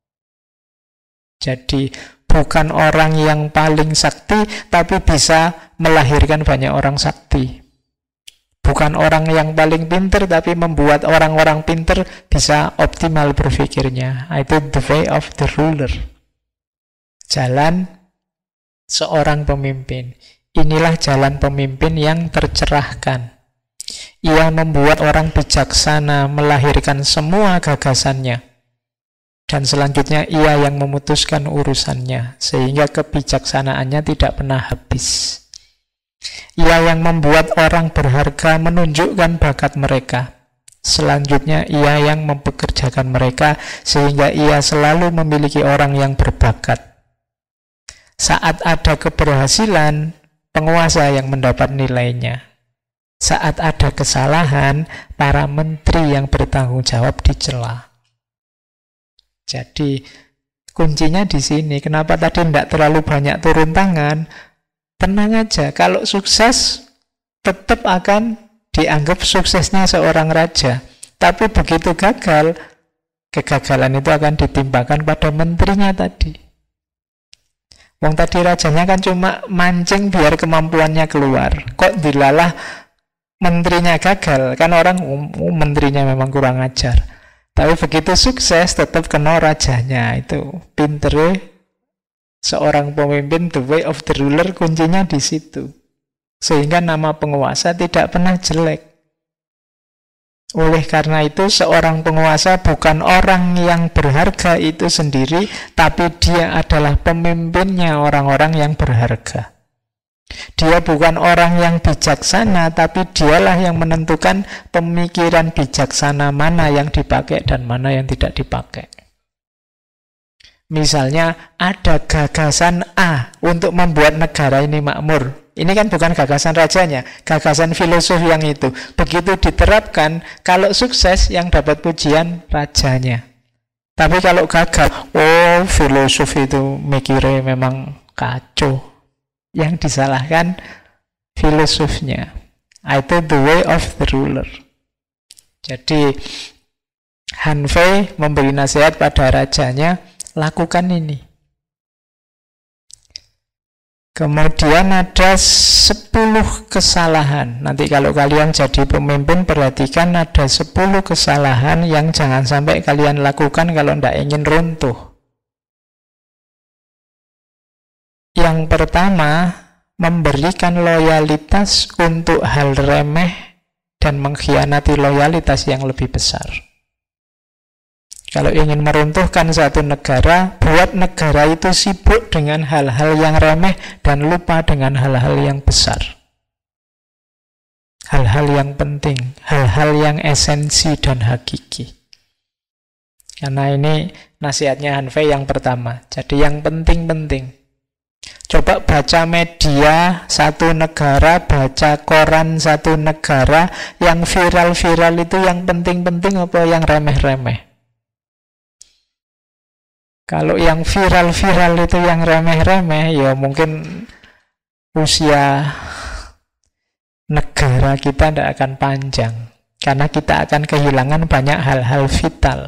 Jadi bukan orang yang paling sakti, tapi bisa melahirkan banyak orang sakti. Bukan orang yang paling pinter, tapi membuat orang-orang pinter bisa optimal berpikirnya. Itu the way of the ruler. Jalan seorang pemimpin. Inilah jalan pemimpin yang tercerahkan. Ia membuat orang bijaksana, melahirkan semua gagasannya. Dan selanjutnya ia yang memutuskan urusannya, sehingga kebijaksanaannya tidak pernah habis. Ia yang membuat orang berharga menunjukkan bakat mereka. Selanjutnya ia yang mempekerjakan mereka, sehingga ia selalu memiliki orang yang berbakat. Saat ada keberhasilan, penguasa yang mendapat nilainya. Saat ada kesalahan, para menteri yang bertanggung jawab dicela. Jadi kuncinya di sini. Kenapa tadi tidak terlalu banyak turun tangan? Tenang aja, kalau sukses tetap akan dianggap suksesnya seorang raja. Tapi begitu gagal, kegagalan itu akan ditimpakan pada menterinya tadi. Wong tadi rajanya kan cuma mancing biar kemampuannya keluar. Kok dilalah menterinya gagal? Kan orang menterinya memang kurang ajar. Tapi begitu sukses tetap kena rajanya. Itu pintere seorang pemimpin, the way of the ruler, kuncinya di situ. Sehingga nama penguasa tidak pernah jelek. Oleh karena itu seorang penguasa bukan orang yang berharga itu sendiri, tapi dia adalah pemimpinnya orang-orang yang berharga. Dia bukan orang yang bijaksana, tapi dialah yang menentukan pemikiran bijaksana mana yang dipakai dan mana yang tidak dipakai. Misalnya ada gagasan A untuk membuat negara ini makmur. Ini kan bukan gagasan rajanya, gagasan filosof yang itu. Begitu diterapkan, kalau sukses yang dapat pujian rajanya. Tapi kalau gagal, filosof itu mikirnya memang kacau. Yang disalahkan filosofnya. Itu the way of the ruler. Jadi Han Fei memberi nasihat pada rajanya, lakukan ini. Kemudian ada 10 kesalahan. Nanti kalau kalian jadi pemimpin, perhatikan ada 10 kesalahan yang jangan sampai kalian lakukan kalau tidak ingin runtuh. Yang pertama, memberikan loyalitas untuk hal remeh dan mengkhianati loyalitas yang lebih besar. Kalau ingin meruntuhkan satu negara, buat negara itu sibuk dengan hal-hal yang remeh dan lupa dengan hal-hal yang besar. Hal-hal yang penting, hal-hal yang esensi dan hakiki. Karena ini nasihatnya Han Fei yang pertama. Jadi yang penting-penting. Coba baca media satu negara, baca koran satu negara, yang viral-viral itu yang penting-penting apa yang remeh-remeh? Kalau yang viral-viral itu yang remeh-remeh, ya mungkin usia negara kita tidak akan panjang. Karena kita akan kehilangan banyak hal-hal vital.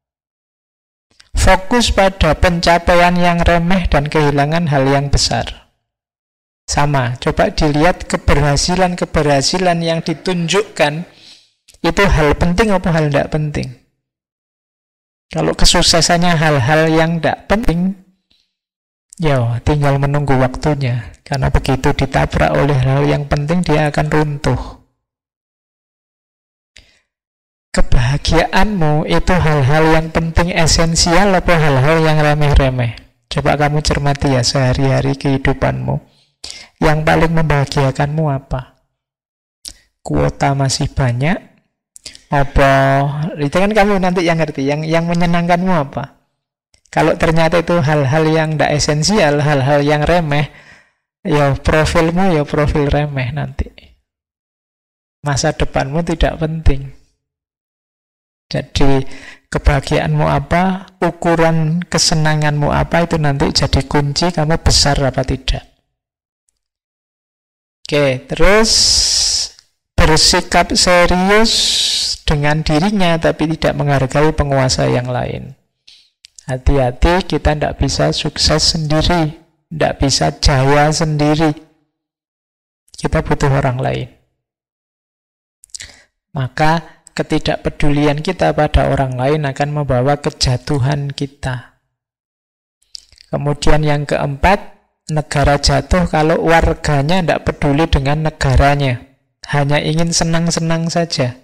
Fokus pada pencapaian yang remeh dan kehilangan hal yang besar. Sama, coba dilihat keberhasilan-keberhasilan yang ditunjukkan itu hal penting apa hal tidak penting? Kalau kesuksesannya hal-hal yang tidak penting, ya tinggal menunggu waktunya. Karena begitu ditabrak oleh hal yang penting, dia akan runtuh. Kebahagiaanmu itu hal-hal yang penting esensial apa hal-hal yang remeh-remeh? Coba kamu cermati ya sehari-hari kehidupanmu. Yang paling membahagiakanmu apa? Kuota masih banyak? Apa? Itu kan kamu nanti yang ngerti. Yang menyenangkanmu apa? Kalau ternyata itu hal-hal yang tidak esensial, hal-hal yang remeh, ya profilmu ya profil remeh nanti. Masa depanmu tidak penting. Jadi kebahagiaanmu apa, ukuran kesenanganmu apa, itu nanti jadi kunci kamu besar apa tidak. Oke, terus bersikap serius dengan dirinya tapi tidak menghargai penguasa yang lain. Hati-hati, kita tidak bisa sukses sendiri, tidak bisa jaya sendiri. Kita butuh orang lain. Maka ketidakpedulian kita pada orang lain akan membawa kejatuhan kita. Kemudian yang keempat, negara jatuh kalau warganya tidak peduli dengan negaranya. Hanya ingin senang-senang saja.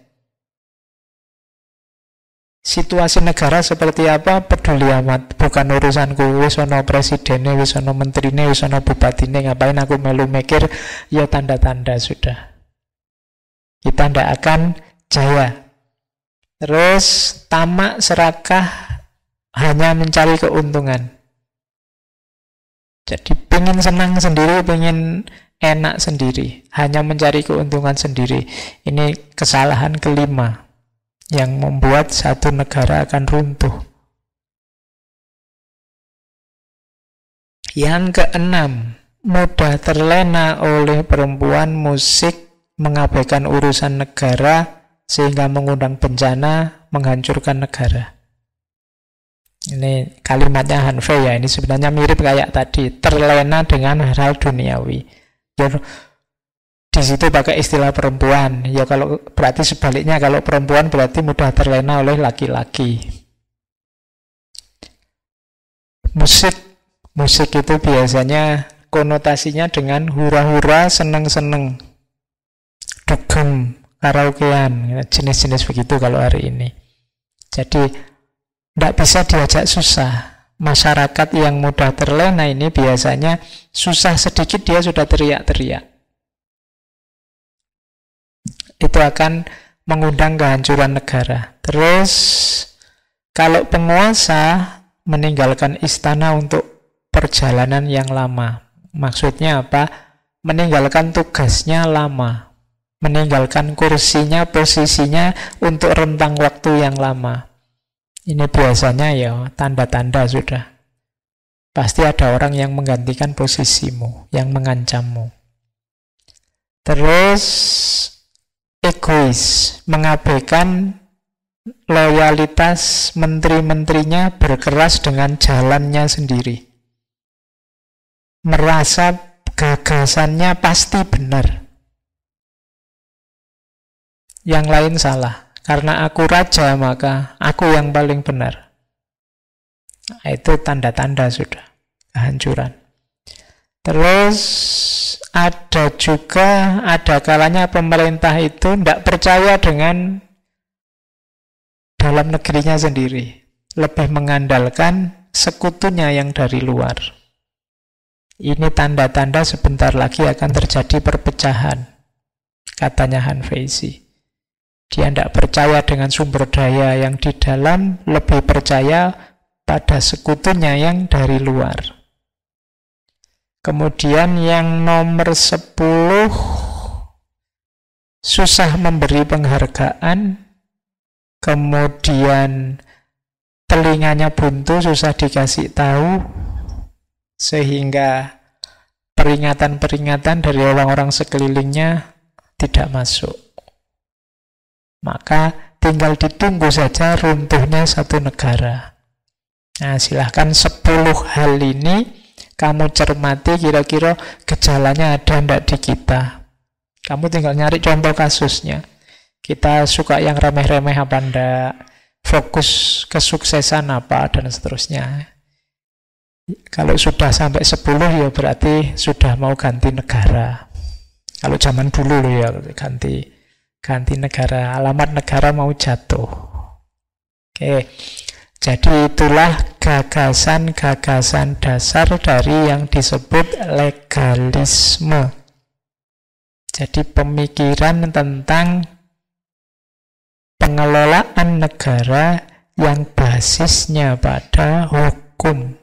Situasi negara seperti apa, peduli amat. Bukan urusanku, wis ana presidene, wis ana menterine, wis ana bupatine, ngapain aku melu mikir, ya tanda-tanda sudah. Kita tidak akan jaya. Terus tamak serakah hanya mencari keuntungan. Jadi pengen senang sendiri, pengen enak sendiri, hanya mencari keuntungan sendiri. Ini kesalahan kelima yang membuat satu negara akan runtuh. Yang keenam, mudah terlena oleh perempuan, musik, mengabaikan urusan negara, sehingga mengundang bencana, menghancurkan negara. Ini kalimatnya Hanfei ya, ini sebenarnya mirip kayak tadi, terlena dengan hal duniawi. Ya, di situ pakai istilah perempuan. Ya kalau berarti sebaliknya, kalau perempuan berarti mudah terlena oleh laki-laki. Musik itu biasanya konotasinya dengan hura-hura, seneng-seneng, dugem, karaokean, jenis-jenis begitu kalau hari ini. Jadi tidak bisa diajak susah. Masyarakat yang mudah terlena ini biasanya susah sedikit dia sudah teriak-teriak. Itu akan mengundang kehancuran negara. Terus kalau penguasa meninggalkan istana untuk perjalanan yang lama. Maksudnya apa? Meninggalkan tugasnya lama. Meninggalkan kursinya, posisinya untuk rentang waktu yang lama. Ini biasanya ya tanda-tanda sudah. Pasti ada orang yang menggantikan posisimu, yang mengancammu. Terus egois, mengabaikan loyalitas menteri-menterinya, berkeras dengan jalannya sendiri. Merasa gagasannya pasti benar. Yang lain salah. Karena aku raja, maka aku yang paling benar. Nah, itu tanda-tanda sudah kehancuran. Terus ada kalanya pemerintah itu tidak percaya dengan dalam negerinya sendiri. Lebih mengandalkan sekutunya yang dari luar. Ini tanda-tanda sebentar lagi akan terjadi perpecahan, katanya Hanfei. Dia tidak percaya dengan sumber daya yang di dalam, lebih percaya pada sekutunya yang dari luar. Kemudian yang nomor 10, susah memberi penghargaan. Kemudian telinganya buntu, susah dikasih tahu, sehingga peringatan-peringatan dari orang-orang sekelilingnya tidak masuk. Maka tinggal ditunggu saja runtuhnya satu negara. Nah, silahkan 10 hal ini kamu cermati, kira-kira gejalanya ada enggak di kita. Kamu tinggal nyari contoh kasusnya. Kita suka yang remeh-remeh apa enggak, fokus kesuksesan apa, dan seterusnya. Kalau sudah sampai 10 ya berarti sudah mau ganti negara. Kalau zaman dulu loh ya, ganti negara, alamat negara mau jatuh. Oke. Jadi itulah gagasan-gagasan dasar dari yang disebut legalisme. Jadi pemikiran tentang pengelolaan negara yang basisnya pada hukum.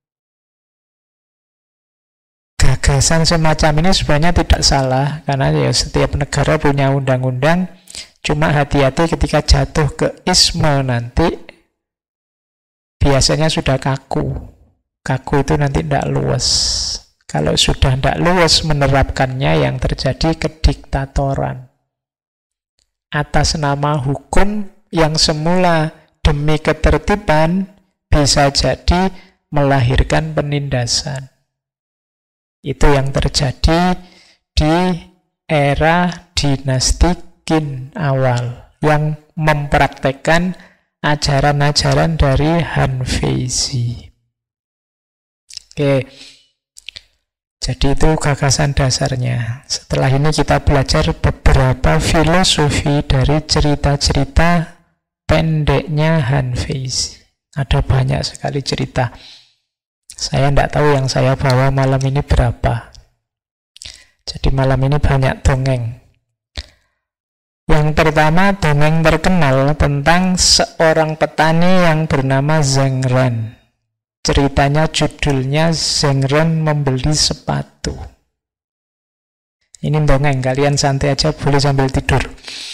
Gagasan semacam ini sebenarnya tidak salah, karena ya setiap negara punya undang-undang. Cuma hati-hati ketika jatuh ke isme nanti, biasanya sudah kaku. Kaku itu nanti tidak luas. Kalau sudah tidak luas menerapkannya, yang terjadi kediktatoran. Atas nama hukum yang semula demi ketertiban, bisa jadi melahirkan penindasan. Itu yang terjadi di era dinasti Qin awal, yang mempraktekkan ajaran-ajaran dari Han Feizi. Oke, jadi itu gagasan dasarnya. Setelah ini kita belajar beberapa filosofi dari cerita-cerita pendeknya Han Feizi. Ada banyak sekali cerita. Saya tidak tahu yang saya bawa malam ini berapa. Jadi malam ini banyak dongeng. Yang pertama dongeng terkenal tentang seorang petani yang bernama Zheng Ren. Ceritanya judulnya Zheng Ren membeli sepatu. Ini dongeng, kalian santai aja, boleh sambil tidur.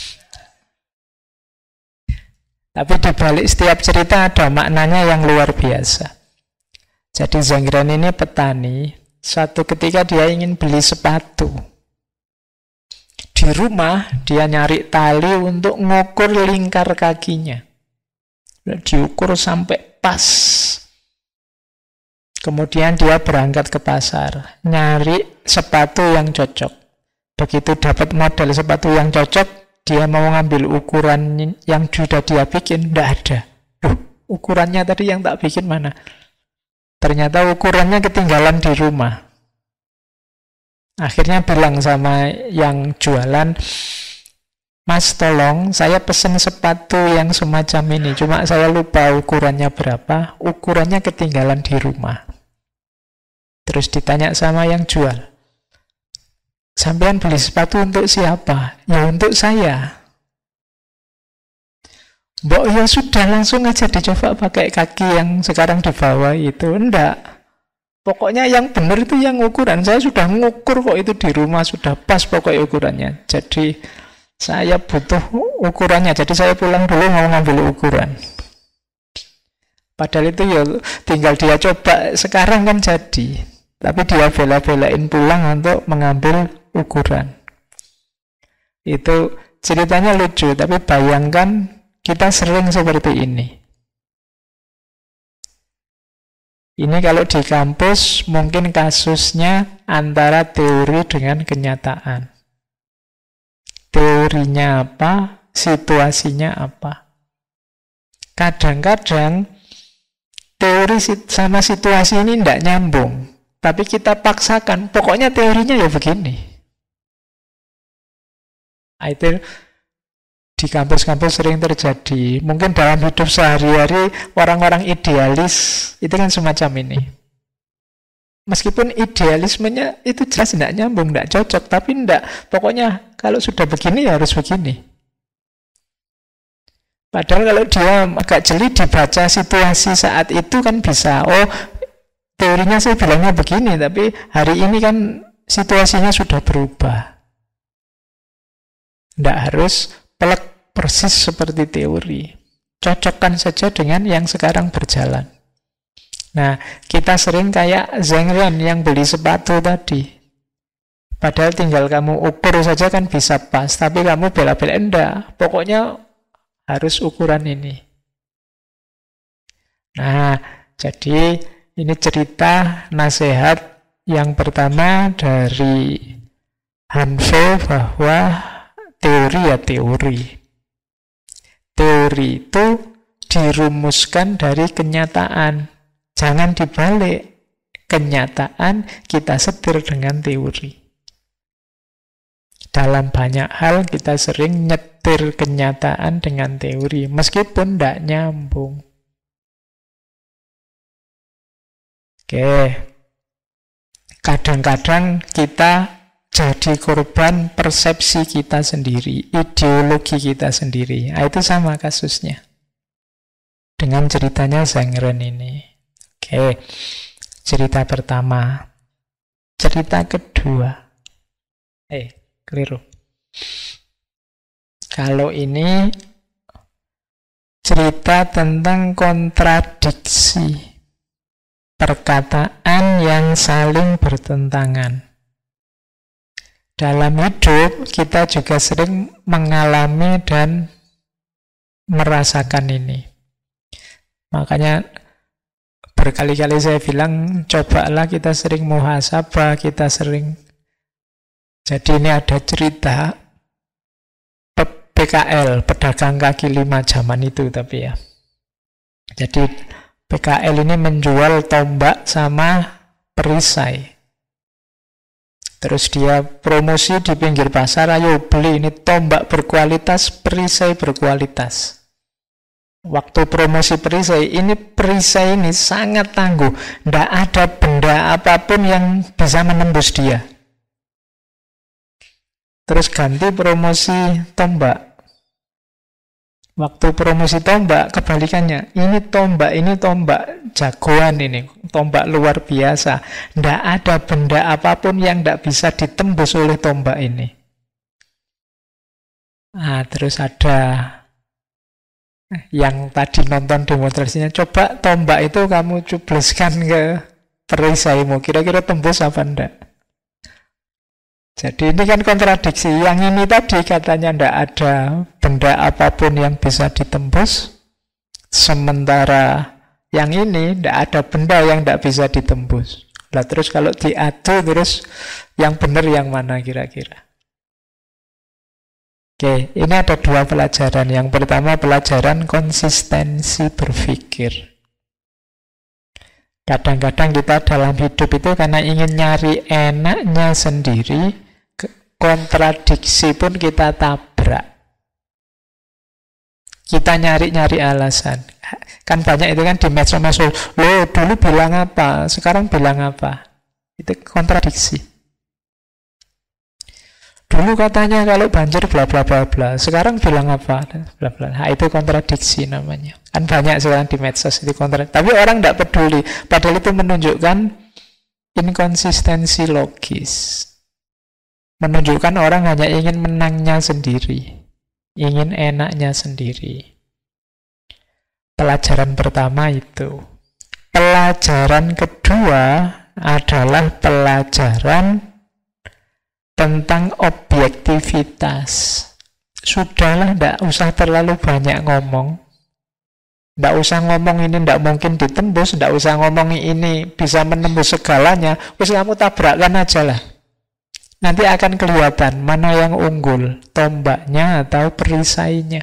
Tapi di balik setiap cerita ada maknanya yang luar biasa. Jadi Zheng Ren ini petani, suatu ketika dia ingin beli sepatu. Di rumah dia nyari tali untuk ngukur lingkar kakinya. Diukur sampai pas. Kemudian dia berangkat ke pasar, nyari sepatu yang cocok. Begitu dapat model sepatu yang cocok, dia mau ngambil ukuran yang sudah dia bikin, tidak ada. Ukurannya tadi yang tak bikin mana? Ternyata ukurannya ketinggalan di rumah. Akhirnya bilang sama yang jualan, Mas tolong, saya pesen sepatu yang semacam ini, cuma saya lupa ukurannya berapa, ukurannya ketinggalan di rumah. Terus ditanya sama yang jual, sampean beli sepatu untuk siapa? Ya untuk saya. Mbok ya sudah, langsung aja dicoba pakai kaki yang sekarang dibawa itu. Enggak. Pokoknya yang benar itu yang ukuran. Saya sudah ngukur kok itu di rumah, sudah pas pokoknya ukurannya. Jadi saya butuh ukurannya. Jadi saya pulang dulu mau ngambil ukuran. Padahal itu ya tinggal dia coba sekarang kan jadi. Tapi dia bela-belain pulang untuk mengambil ukuran. Itu ceritanya lucu, tapi bayangkan kita sering seperti ini. Ini kalau di kampus mungkin kasusnya antara teori dengan kenyataan. Teorinya apa, situasinya apa. Kadang-kadang teori sama situasi ini tidak nyambung. Tapi kita paksakan, pokoknya teorinya ya begini. Itu di kampus-kampus sering terjadi. Mungkin dalam hidup sehari-hari orang-orang idealis itu kan semacam ini. Meskipun idealismenya itu jelas tidak nyambung, tidak cocok, tapi tidak. Pokoknya kalau sudah begini ya harus begini. Padahal kalau dia agak jeli dibaca situasi saat itu kan bisa, oh teorinya saya bilangnya begini, tapi hari ini kan situasinya sudah berubah. Tidak harus pelek persis seperti teori. Cocokkan saja dengan yang sekarang berjalan. Nah, kita sering kayak Zheng Ren yang beli sepatu tadi. Padahal tinggal kamu ukur saja kan bisa pas. Tapi kamu bela-belain enggak. Pokoknya harus ukuran ini. Nah, jadi ini cerita nasihat yang pertama dari Han Fei bahwa teori ya teori. Teori itu dirumuskan dari kenyataan. Jangan dibalik. Kenyataan kita setir dengan teori. Dalam banyak hal kita sering nyetir kenyataan dengan teori, meskipun tidak nyambung. Oke. Kadang-kadang kita jadi korban persepsi kita sendiri, ideologi kita sendiri. Nah, itu sama kasusnya dengan ceritanya Zhang Ren ini. Oke, cerita pertama. Cerita kedua. Keliru. Kalau ini cerita tentang kontradiksi, perkataan yang saling bertentangan. Dalam hidup kita juga sering mengalami dan merasakan ini. Makanya berkali-kali saya bilang, cobalah kita sering muhasabah, kita sering. Jadi ini ada cerita PKL, pedagang kaki lima zaman itu tapi ya. Jadi PKL ini menjual tombak sama perisai. Terus dia promosi di pinggir pasar, ayo beli ini tombak berkualitas, perisai berkualitas. Waktu promosi perisai ini sangat tangguh. Tidak ada benda apapun yang bisa menembus dia. Terus ganti promosi tombak. Waktu promosi tombak, kebalikannya. Ini tombak jagoan ini. Tombak luar biasa. Tidak ada benda apapun yang tidak bisa ditembus oleh tombak ini. Nah, terus ada yang tadi nonton demonstrasinya. Coba tombak itu kamu cubleskan ke perisaimu. Kira-kira tembus apa enggak? Jadi ini kan kontradiksi. Yang ini tadi katanya tidak ada benda apapun yang bisa ditembus. Sementara yang ini tidak ada benda yang tidak bisa ditembus. Lah terus kalau diadu terus yang benar yang mana kira-kira? Oke, ini ada dua pelajaran. Yang pertama pelajaran konsistensi berpikir. Kadang-kadang kita dalam hidup itu karena ingin nyari enaknya sendiri, kontradiksi pun kita tabrak. Kita nyari-nyari alasan. Kan banyak itu kan di medsos. Loh, dulu bilang apa, sekarang bilang apa. Itu kontradiksi. Dulu katanya kalau banjir bla bla bla bla, sekarang bilang apa, bla bla. Nah, itu kontradiksi namanya. Kan banyak sekarang di medsos itu kontradiksi. Tapi orang tidak peduli. Padahal itu menunjukkan inkonsistensi logis. Menunjukkan orang hanya ingin menangnya sendiri, ingin enaknya sendiri. Pelajaran pertama itu. Pelajaran kedua adalah pelajaran tentang objektivitas. Sudahlah, tidak usah terlalu banyak ngomong. Tidak usah ngomong ini tidak mungkin ditembus, tidak usah ngomong ini bisa menembus segalanya. Wis kamu tabrakkan aja lah. Nanti akan kelihatan mana yang unggul, tombaknya atau perisainya.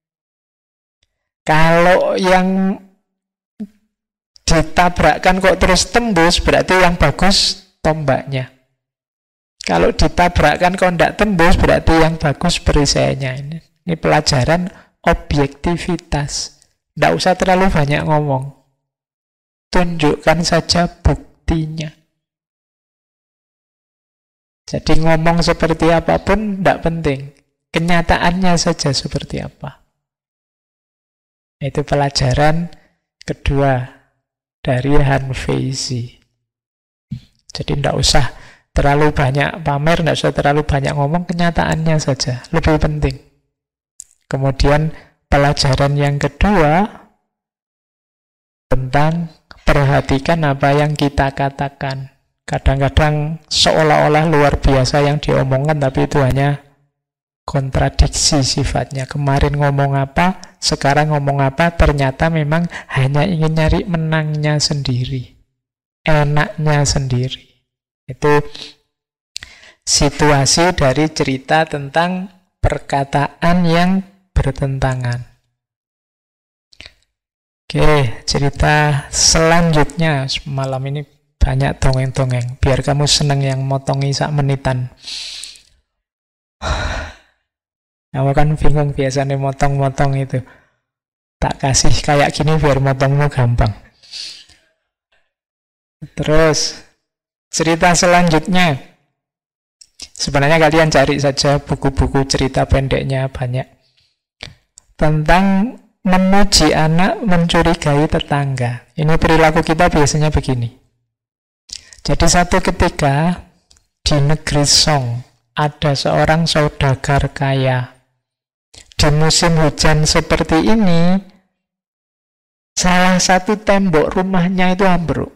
Kalau yang ditabrakkan kok terus tembus, berarti yang bagus tombaknya. Kalau ditabrakkan kok tidak tembus, berarti yang bagus perisainya. Ini pelajaran objektivitas. Tidak usah terlalu banyak ngomong. Tunjukkan saja buktinya. Jadi ngomong seperti apapun tidak penting. Kenyataannya saja seperti apa. Itu pelajaran kedua dari Han Feizi. Jadi tidak usah terlalu banyak pamer, tidak usah terlalu banyak ngomong, kenyataannya saja. Lebih penting. Kemudian pelajaran yang kedua tentang perhatikan apa yang kita katakan. Kadang-kadang seolah-olah luar biasa yang diomongkan, tapi itu hanya kontradiksi sifatnya. Kemarin ngomong apa, sekarang ngomong apa, ternyata memang hanya ingin nyari menangnya sendiri, enaknya sendiri. Itu situasi dari cerita tentang perkataan yang bertentangan. Oke, cerita selanjutnya. Malam ini banyak dongeng-dongeng, biar kamu seneng yang motongi sak menitan. Kamu kan bingung biasanya motong-motong itu. Tak kasih kayak gini biar motongmu gampang. Terus, cerita selanjutnya. Sebenarnya kalian cari saja buku-buku cerita pendeknya, banyak. Tentang memuji anak, mencurigai tetangga. Ini perilaku kita biasanya begini. Jadi satu ketika di negeri Song ada seorang saudagar kaya. Di musim hujan seperti ini, salah satu tembok rumahnya itu ambruk.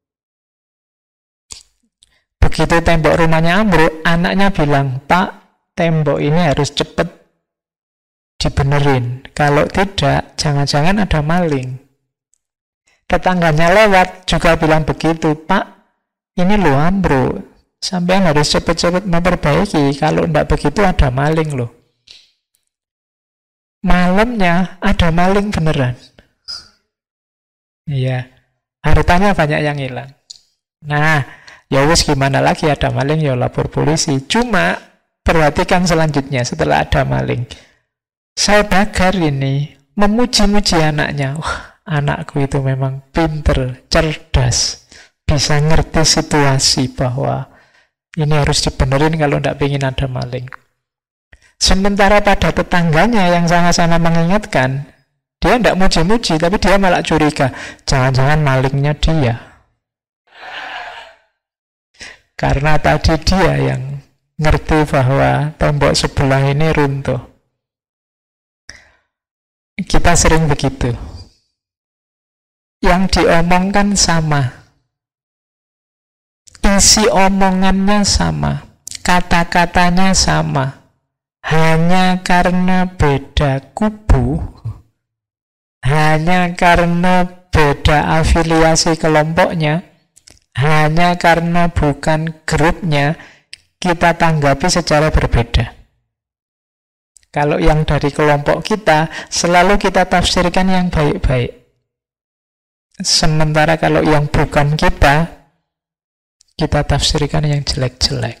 Begitu tembok rumahnya ambruk, anaknya bilang, "Pak, tembok ini harus cepat dibenerin. Kalau tidak, jangan-jangan ada maling." Tetangganya lewat juga bilang begitu, "Pak, ini lo ambruk. Sampean harus cepat-cepat memperbaiki. Kalau tidak begitu ada maling loh." Malamnya ada maling beneran. Iya, hartanya banyak yang hilang. Nah, ya wis gimana lagi, ada maling ya lapor polisi. Cuma perhatikan selanjutnya setelah ada maling. Saudagar ini memuji-muji anaknya. Wah, anakku itu memang pinter, cerdas, bisa ngerti situasi bahwa ini harus dibenerin kalau tidak ingin ada maling. Sementara pada tetangganya yang sama-sama mengingatkan, dia tidak muji-muji, tapi dia malah curiga. Jangan-jangan malingnya dia. Karena tadi dia yang ngerti bahwa tembok sebelah ini runtuh. Kita sering begitu. Yang diomongkan sama. Isi omongannya sama. Kata-katanya sama. Hanya karena beda kubu, hanya karena beda afiliasi kelompoknya, hanya karena bukan grupnya, kita tanggapi secara berbeda. Kalau yang dari kelompok kita, selalu kita tafsirkan yang baik-baik. Sementara kalau yang bukan kita tafsirkan yang jelek-jelek.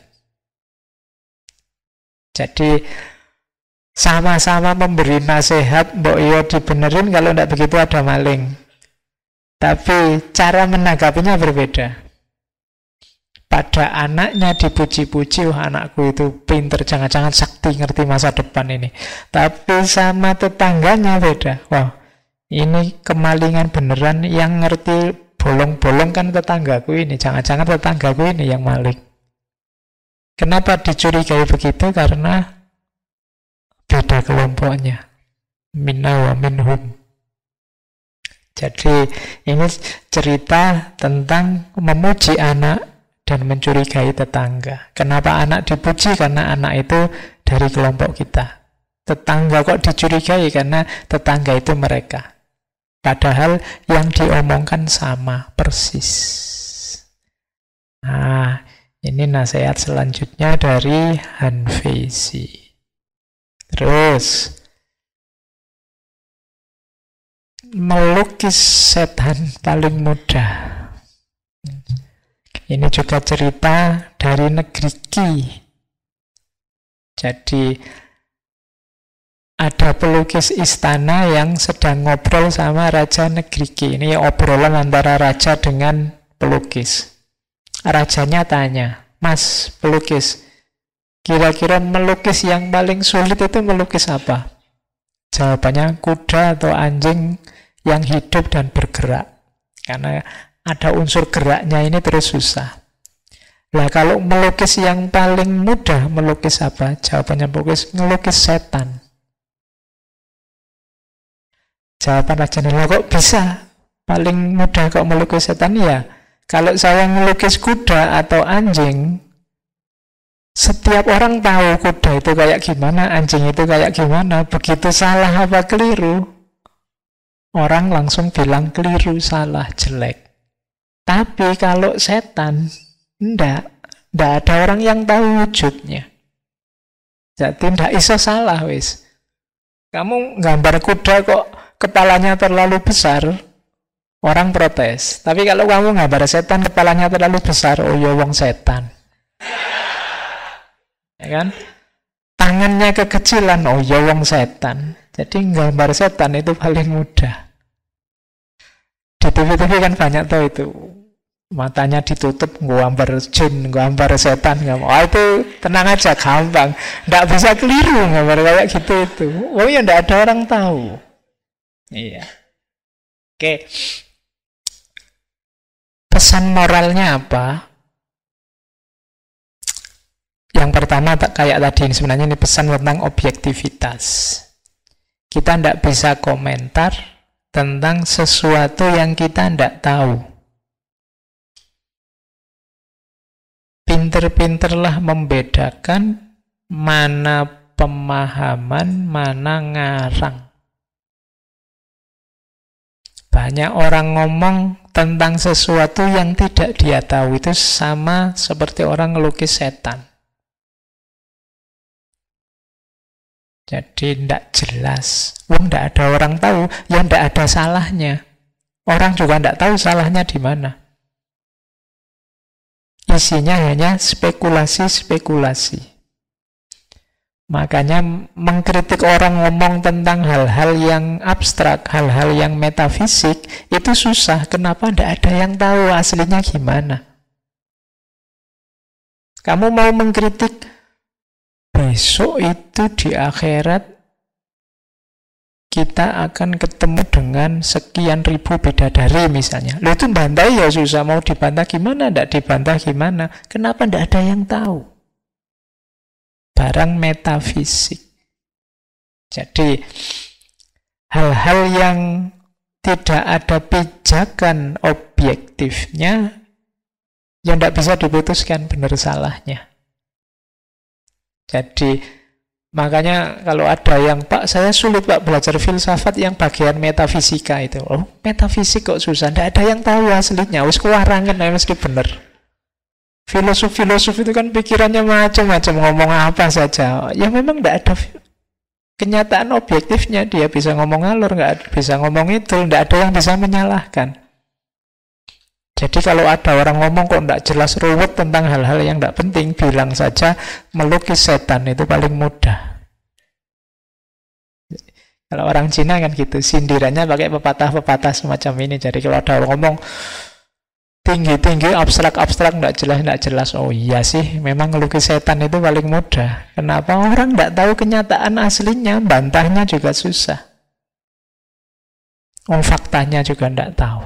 Jadi sama-sama memberi nasihat, mbok iya dibenerin, kalau tidak begitu ada maling. Tapi cara menanggapinya berbeda. Pada anaknya dipuji-puji, wah anakku itu pinter, jangan-jangan sakti, ngerti masa depan ini. Tapi sama tetangganya beda. Wah, ini kemalingan beneran, yang ngerti bolong-bolong kan tetanggaku ini, jangan-jangan tetanggaku ini yang maling. Kenapa dicurigai begitu? Karena beda kelompoknya. Minna wa minhum. Jadi ini cerita tentang memuji anak dan mencurigai tetangga. Kenapa anak dipuji? Karena anak itu dari kelompok kita. Tetangga kok dicurigai? Karena tetangga itu mereka. Padahal yang diomongkan sama, persis. Nah, ini nasihat selanjutnya dari Han Feizi. Terus, melukis setan paling mudah. Ini juga cerita dari negeri Qi. Jadi, ada pelukis istana yang sedang ngobrol sama raja negeri Qi. Ini obrolan antara raja dengan pelukis. Rajanya tanya, "Mas pelukis, kira-kira melukis yang paling sulit itu melukis apa?" Jawabannya, kuda atau anjing yang hidup dan bergerak. Karena ada unsur geraknya ini terus susah. Nah, kalau melukis yang paling mudah, melukis apa? Jawabannya melukis setan. Jawaban rajanya, kok bisa? Paling mudah kok melukis setan? Ya, kalau saya melukis kuda atau anjing, setiap orang tahu kuda itu kayak gimana, anjing itu kayak gimana. Begitu salah apa keliru, orang langsung bilang keliru, salah, jelek. Tapi kalau setan, enggak ada orang yang tahu wujudnya. Jadi enggak iso salah wis. Kamu gambar kuda kok kepalanya terlalu besar, Orang protes. Tapi kalau kamu gambar setan kepalanya terlalu besar, oh ya wong setan. Ya kan? Tangannya kekecilan, oh ya wong setan. Jadi gambar setan itu paling mudah. Di TV-TV kan banyak tuh itu. Matanya ditutup, gambar jin, gambar setan. Oh itu tenang aja, gampang. Nggak bisa keliru gambar kayak gitu itu. Oh ya nggak ada orang tahu. Iya. Oke. Pesan moralnya apa? Yang pertama kayak tadi sebenarnya ini pesan tentang objektivitas. Kita tidak bisa komentar tentang sesuatu yang kita tidak tahu. Pinter-pinterlah membedakan mana pemahaman, mana ngarang. Banyak orang ngomong tentang sesuatu yang tidak dia tahu. Itu sama seperti orang ngelukis setan. Jadi tidak jelas. Tidak ada orang tahu, ya tidak ada salahnya. Orang juga tidak tahu salahnya di mana. Isinya hanya spekulasi-spekulasi. Makanya mengkritik orang ngomong tentang hal-hal yang abstrak, hal-hal yang metafisik, itu susah. Kenapa? Tidak ada yang tahu aslinya gimana. Kamu mau mengkritik, besok itu di akhirat kita akan ketemu dengan sekian ribu bidadari misalnya. Loh itu bantah ya susah. Mau dibantah gimana? Tidak dibantah gimana? Kenapa tidak ada yang tahu? Barang metafisik. Jadi hal-hal yang tidak ada pijakan objektifnya yang tidak bisa diputuskan benar salahnya. Jadi makanya kalau ada yang, Pak saya sulit Pak belajar filsafat yang bagian metafisika itu. Oh metafisik kok susah, tidak ada yang tahu aslinya. Wis kewarangan mesti benar. Filosof-filosof itu kan pikirannya macam-macam, ngomong apa saja. Ya memang tidak ada kenyataan objektifnya. Dia bisa ngomong ngalur, nggak bisa ngomong itu, tidak ada yang bisa menyalahkan. Jadi kalau ada orang ngomong kok tidak jelas ruwet tentang hal-hal yang tidak penting, bilang saja melukis setan itu paling mudah. Kalau orang Cina kan gitu, sindirannya pakai pepatah-pepatah semacam ini. Jadi kalau ada orang ngomong tinggi-tinggi, abstrak-abstrak, tidak jelas. Oh iya sih, memang ngelukis setan itu paling mudah. Kenapa? Orang tidak tahu kenyataan aslinya, bantahnya juga susah. Faktanya juga tidak tahu.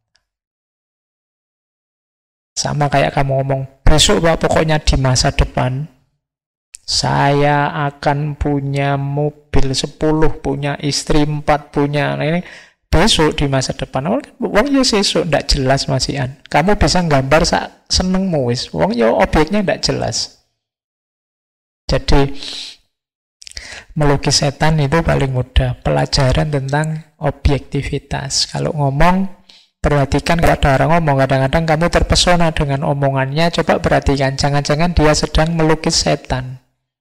Sama kayak kamu ngomong, besok Pak, pokoknya di masa depan, saya akan punya mobil 10, punya istri 4, punya ini. Besok di masa depan, wong yo sesuk ndak jelas masihan. Kamu bisa gambar sak senengmu wis. Wong yo objeknya ndak jelas. Jadi melukis setan itu paling mudah. Pelajaran tentang objektivitas. Kalau ngomong, perhatikan kalau ada orang ngomong, kadang-kadang kamu terpesona dengan omongannya. Coba perhatikan, jangan-jangan dia sedang melukis setan.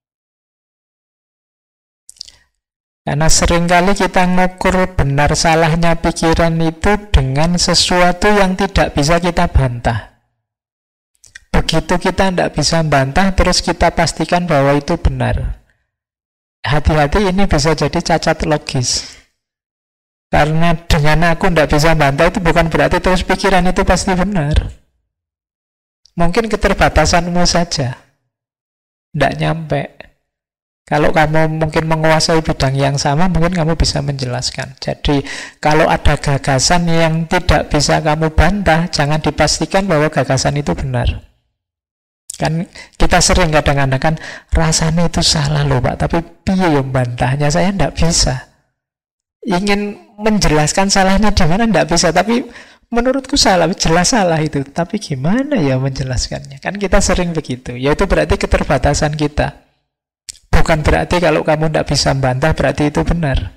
Karena seringkali kita ngukur benar salahnya pikiran itu dengan sesuatu yang tidak bisa kita bantah. Begitu kita tidak bisa bantah, terus kita pastikan bahwa itu benar. Hati-hati, ini bisa jadi cacat logis. Karena dengan aku tidak bisa bantah itu bukan berarti terus pikiran itu pasti benar. Mungkin keterbatasanmu saja. Tidak nyampe. Kalau kamu mungkin menguasai bidang yang sama, mungkin kamu bisa menjelaskan. Jadi, kalau ada gagasan yang tidak bisa kamu bantah, jangan dipastikan bahwa gagasan itu benar. Kan kita sering kadang-kadang kan, rasanya itu salah loh Pak, tapi piye yang bantahnya, saya tidak bisa. Ingin menjelaskan salahnya di mana, tidak bisa, tapi menurutku salah, jelas salah itu. Tapi gimana ya menjelaskannya? Kan kita sering begitu. Yaitu berarti keterbatasan kita. Bukan berarti kalau kamu tidak bisa bantah berarti itu benar.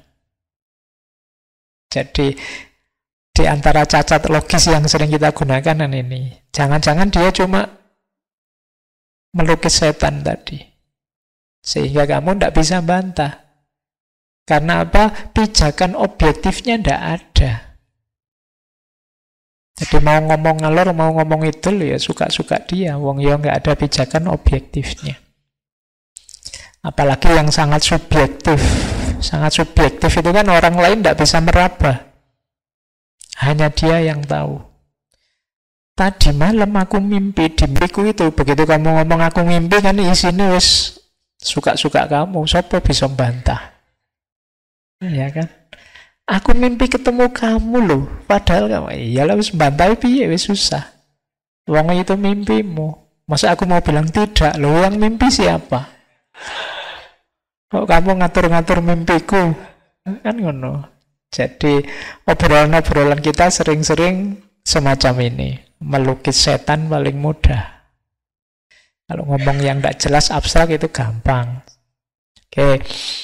Jadi di antara cacat logis yang sering kita gunakan ini, jangan-jangan dia cuma melukis setan tadi, sehingga kamu tidak bisa bantah. Karena apa? Pijakan objektifnya tidak ada. Jadi mau ngomong ngalor, mau ngomong idul, ya suka-suka dia. Wong ya nggak ada pijakan objektifnya. Apalagi yang sangat subjektif. Sangat subjektif itu kan orang lain tidak bisa meraba. Hanya dia yang tahu. Tadi malam aku mimpi, di mimpiku itu. Begitu kamu ngomong aku mimpi, kan isinya wis suka-suka kamu. Siapa bisa membantah? Ya kan? Aku mimpi ketemu kamu loh. Padahal kamu, iyalah wis bantai piye wis susah. Wong itu mimpimu. Masa aku mau bilang tidak loh, yang mimpi siapa? Kok kamu ngatur-ngatur mimpiku? Kan ngono. Jadi obrolan-obrolan kita sering-sering semacam ini. Melukis setan paling mudah. Kalau ngomong yang tidak jelas abstrak itu gampang. Oke.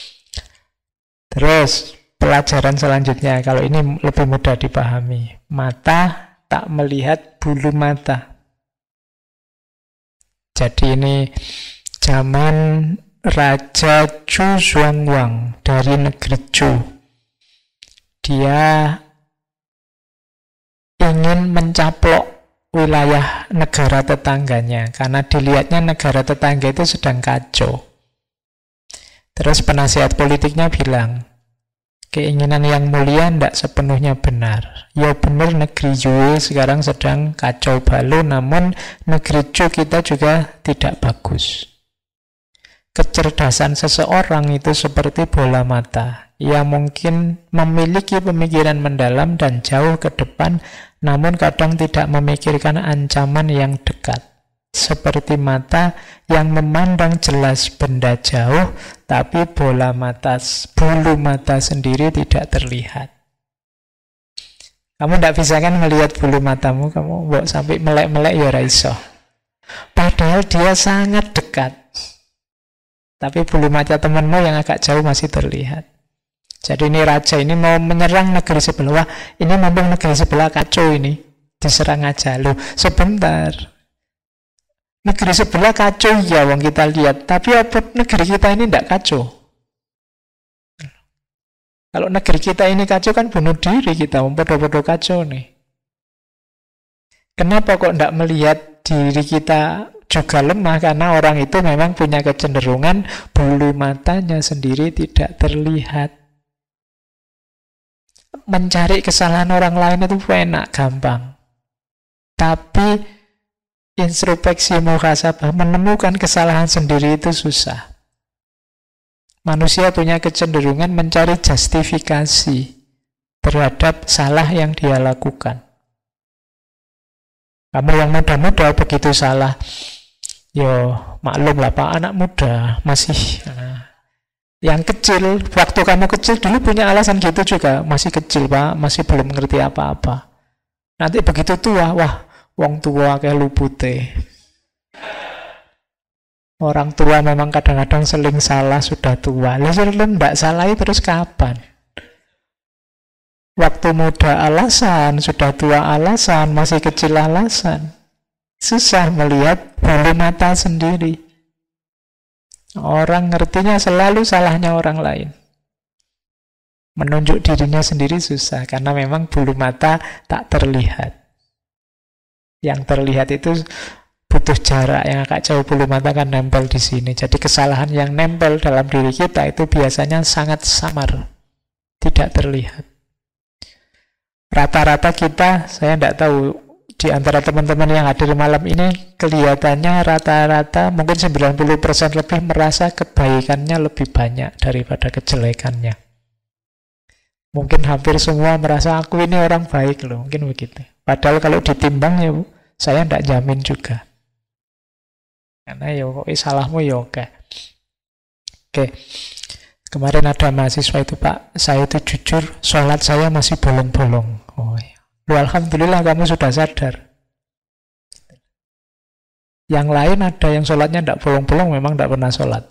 Terus pelajaran selanjutnya, kalau ini lebih mudah dipahami. Mata tak melihat bulu mata. Jadi ini zaman Raja Chu Xuanwang dari negeri Chu. Dia ingin mencaplok wilayah negara tetangganya karena dilihatnya negara tetangga itu sedang kacau. Terus penasihat politiknya bilang, keinginan yang mulia tidak sepenuhnya benar. Ya benar negeri Yue sekarang sedang kacau balau, namun negeri Chu kita juga tidak bagus. Kecerdasan seseorang itu seperti bola mata. Ia mungkin memiliki pemikiran mendalam dan jauh ke depan, namun kadang tidak memikirkan ancaman yang dekat. Seperti mata yang memandang jelas benda jauh, tapi bulu mata sendiri tidak terlihat. Kamu tidak bisa kan melihat bulu matamu, kamu bawa sampai melek-melek ya raiso. Padahal dia sangat dekat. Tapi bulu mata temanmu yang agak jauh masih terlihat. Jadi ini raja ini mau menyerang negeri sebelah. Wah, ini mumpung negeri sebelah kacau ini. Diserang aja. Loh, sebentar. Negeri sebelah kacau ya, wong kita lihat. Tapi apa negeri kita ini tidak kacau? Kalau negeri kita ini kacau kan bunuh diri kita, podo-podo kacau nih. Kenapa kok tidak melihat diri kita juga lemah? Karena orang itu memang punya kecenderungan bulu matanya sendiri tidak terlihat. Mencari kesalahan orang lain itu enak, gampang. Tapi introspeksi muhasabah, menemukan kesalahan sendiri itu susah. Manusia punya kecenderungan mencari justifikasi terhadap salah yang dia lakukan. Kamu yang muda-muda begitu salah, yo maklum lah Pak, anak muda masih. Yang kecil, waktu kamu kecil dulu punya alasan gitu juga, masih kecil Pak, masih belum ngerti apa-apa. Nanti begitu tua, wah, wong tua kayak lupute. Orang tua memang kadang-kadang seling salah sudah tua. Lah ndak salah terus kapan? Waktu muda alasan, sudah tua alasan, masih kecil alasan. Susah melihat bulu mata sendiri. Orang ngertinya selalu salahnya orang lain. Menunjuk dirinya sendiri susah karena memang bulu mata tak terlihat. Yang terlihat itu butuh jarak yang agak jauh, bulu mata kan nempel di sini. Jadi kesalahan yang nempel dalam diri kita itu biasanya sangat samar, tidak terlihat. Rata-rata kita, saya tidak tahu, di antara teman-teman yang hadir malam ini, kelihatannya rata-rata mungkin 90% lebih merasa kebaikannya lebih banyak daripada kejelekannya. Mungkin hampir semua merasa aku ini orang baik loh, mungkin begitu. Padahal kalau ditimbang ya Bu, saya tidak jamin juga. Karena ya kok salahmu ya oke. Oke. Kemarin ada mahasiswa itu Pak, saya itu jujur, sholat saya masih bolong-bolong. Oh ya. Loh, alhamdulillah kamu sudah sadar. Yang lain ada yang sholatnya tidak bolong-bolong, memang tidak pernah sholat.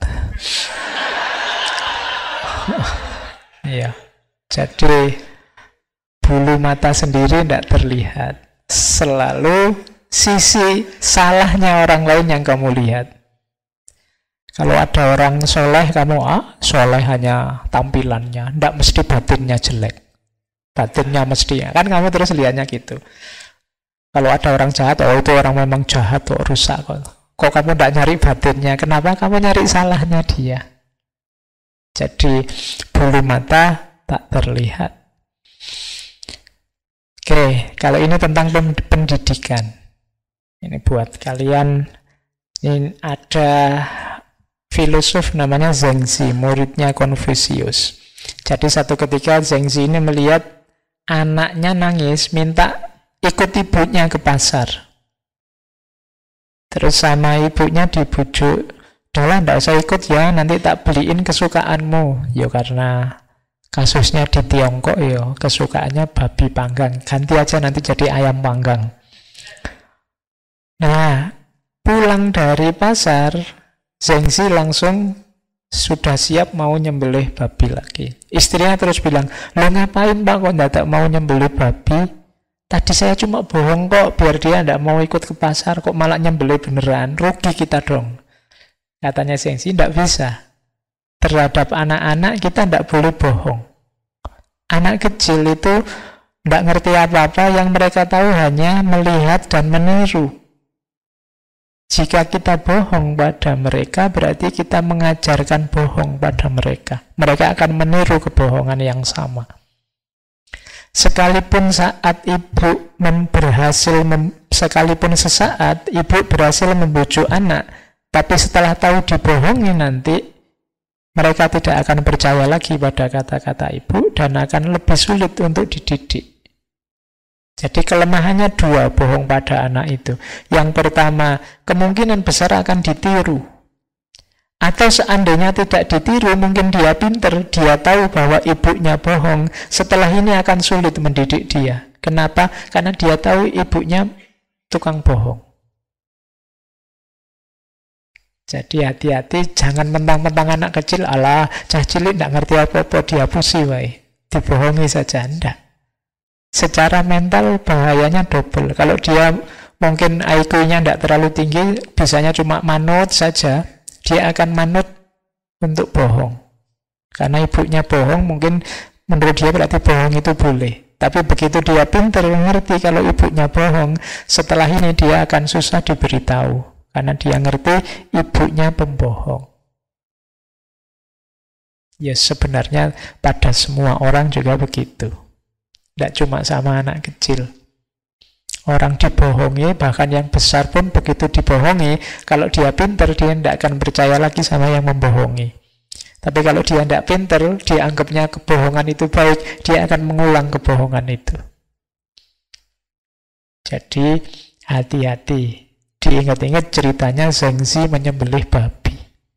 Iya. Jadi bulu mata sendiri tidak terlihat. Selalu sisi salahnya orang lain yang kamu lihat. Kalau ada orang soleh, kamu soleh hanya tampilannya, tidak mesti batinnya jelek. Batinnya mesti, kan kamu terus lihatnya gitu. Kalau ada orang jahat, oh itu orang memang jahat, kok rusak kok. Kok kamu tidak nyari batinnya? Kenapa kamu nyari salahnya dia? Jadi bulu mata tak terlihat. Oke, kalau ini tentang pendidikan. Ini buat kalian. Ini ada filosof namanya Zhengzi, muridnya Konfusius. Jadi satu ketika Zhengzi ini melihat anaknya nangis, minta ikut ibunya ke pasar. Terus sama ibunya dibujuk, "Udahlah, tidak usah ikut ya, nanti tak beliin kesukaanmu." Ya karena kasusnya di Tiongkok ya, kesukaannya babi panggang. Ganti aja nanti jadi ayam panggang. Nah, pulang dari pasar, Zhengzi langsung sudah siap mau nyembelih babi lagi. Istrinya terus bilang, "Lo ngapain Pak kok tidak mau nyembelih babi? Tadi saya cuma bohong kok, biar dia tidak mau ikut ke pasar, kok malah nyembelih beneran, rugi kita dong." Katanya Zhengzi, tidak bisa. Terhadap anak-anak kita tidak boleh bohong. Anak kecil itu tidak ngerti apa-apa, yang mereka tahu hanya melihat dan meniru. Jika kita bohong pada mereka, berarti kita mengajarkan bohong pada mereka. Mereka akan meniru kebohongan yang sama. Sekalipun saat ibu sekalipun sesaat ibu berhasil membujuk anak, tapi setelah tahu dibohongi nanti, mereka tidak akan percaya lagi pada kata-kata ibu dan akan lebih sulit untuk dididik. Jadi kelemahannya dua bohong pada anak itu. Yang pertama, kemungkinan besar akan ditiru. Atau seandainya tidak ditiru, mungkin dia pinter, dia tahu bahwa ibunya bohong. Setelah ini akan sulit mendidik dia. Kenapa? Karena dia tahu ibunya tukang bohong. Jadi hati-hati, jangan mentang-mentang anak kecil, alah, cah cilik tidak ngerti apa-apa, dihapusi wae. Dibohongi saja, enggak. Secara mental bahayanya double. Kalau dia mungkin IQ-nya tidak terlalu tinggi, bisanya cuma manut saja, dia akan manut untuk bohong. Karena ibunya bohong, mungkin menurut dia berarti bohong itu boleh. Tapi begitu dia pintar ngerti kalau ibunya bohong, setelah ini dia akan susah diberitahu. Karena dia ngerti ibunya pembohong. Ya sebenarnya pada semua orang juga begitu. Tidak cuma sama anak kecil. Orang dibohongi, bahkan yang besar pun begitu dibohongi, kalau dia pintar, dia tidak akan percaya lagi sama yang membohongi. Tapi kalau dia tidak pintar, dia anggapnya kebohongan itu baik, dia akan mengulang kebohongan itu. Jadi hati-hati. Diingat-ingat ceritanya Zhengzi menyembelih babi.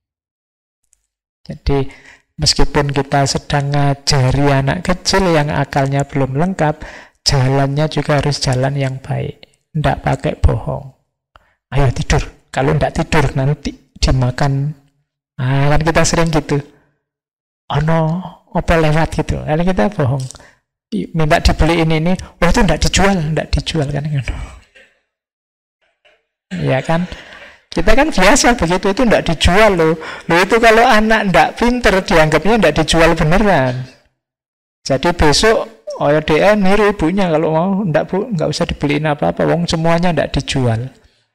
Jadi meskipun kita sedang ngajari anak kecil yang akalnya belum lengkap, jalannya juga harus jalan yang baik. Tidak pakai bohong. Ayo tidur. Kalau tidak tidur nanti dimakan. Nah, kan kita sering gitu. Oh no, apa lewat gitu. Lalu kita bohong. Minta dibeliin ini. Oh itu tidak dijual kan. Ya kan? Kita kan biasa begitu, itu tidak dijual loh. Loh itu kalau anak tidak pinter, dianggapnya tidak dijual beneran. Jadi besok dia niru ibunya, kalau mau nggak usah dibeliin apa-apa, wong semuanya tidak dijual.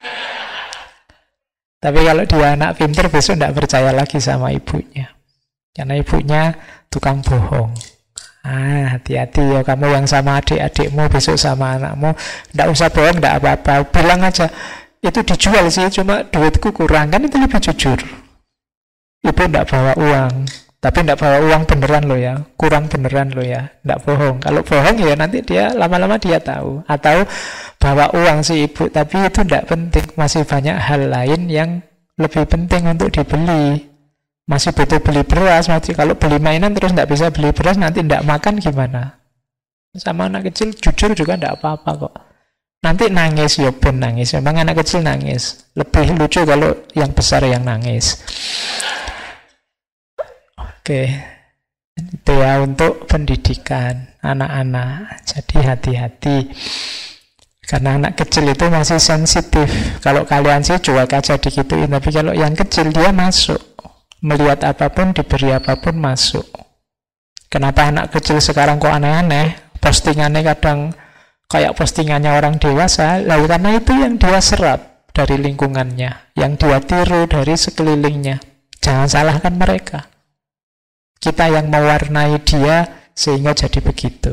Tapi kalau dia anak pinter, besok tidak percaya lagi sama ibunya, karena ibunya tukang bohong. Hati-hati ya kamu yang sama adik-adikmu, besok sama anakmu, tidak usah bohong, tidak apa-apa, bilang aja itu dijual sih, cuma duitku kurang, kan itu lebih jujur. Ibu tidak bawa uang, tapi tidak bawa uang beneran loh ya, kurang beneran loh ya, tidak bohong. Kalau bohong ya nanti dia lama-lama dia tahu. Atau bawa uang si ibu, tapi itu tidak penting, masih banyak hal lain yang lebih penting untuk dibeli. Masih butuh beli beras, kalau beli mainan terus tidak bisa beli beras, nanti tidak makan gimana? Sama anak kecil jujur juga tidak apa-apa kok. Nanti nangis, ya pun nangis. Memang anak kecil nangis. Lebih lucu kalau yang besar yang nangis. Oke. Itu ya untuk pendidikan anak-anak. Jadi hati-hati. Karena anak kecil itu masih sensitif. Kalau kalian sih cuek aja dikituin. Tapi kalau yang kecil dia masuk. Melihat apapun, diberi apapun masuk. Kenapa anak kecil sekarang kok aneh-aneh? Postingannya kadang kayak postingannya orang dewasa, lalu karena itu yang dia serap dari lingkungannya, yang dia tiru dari sekelilingnya. Jangan salahkan mereka. Kita yang mewarnai dia sehingga jadi begitu.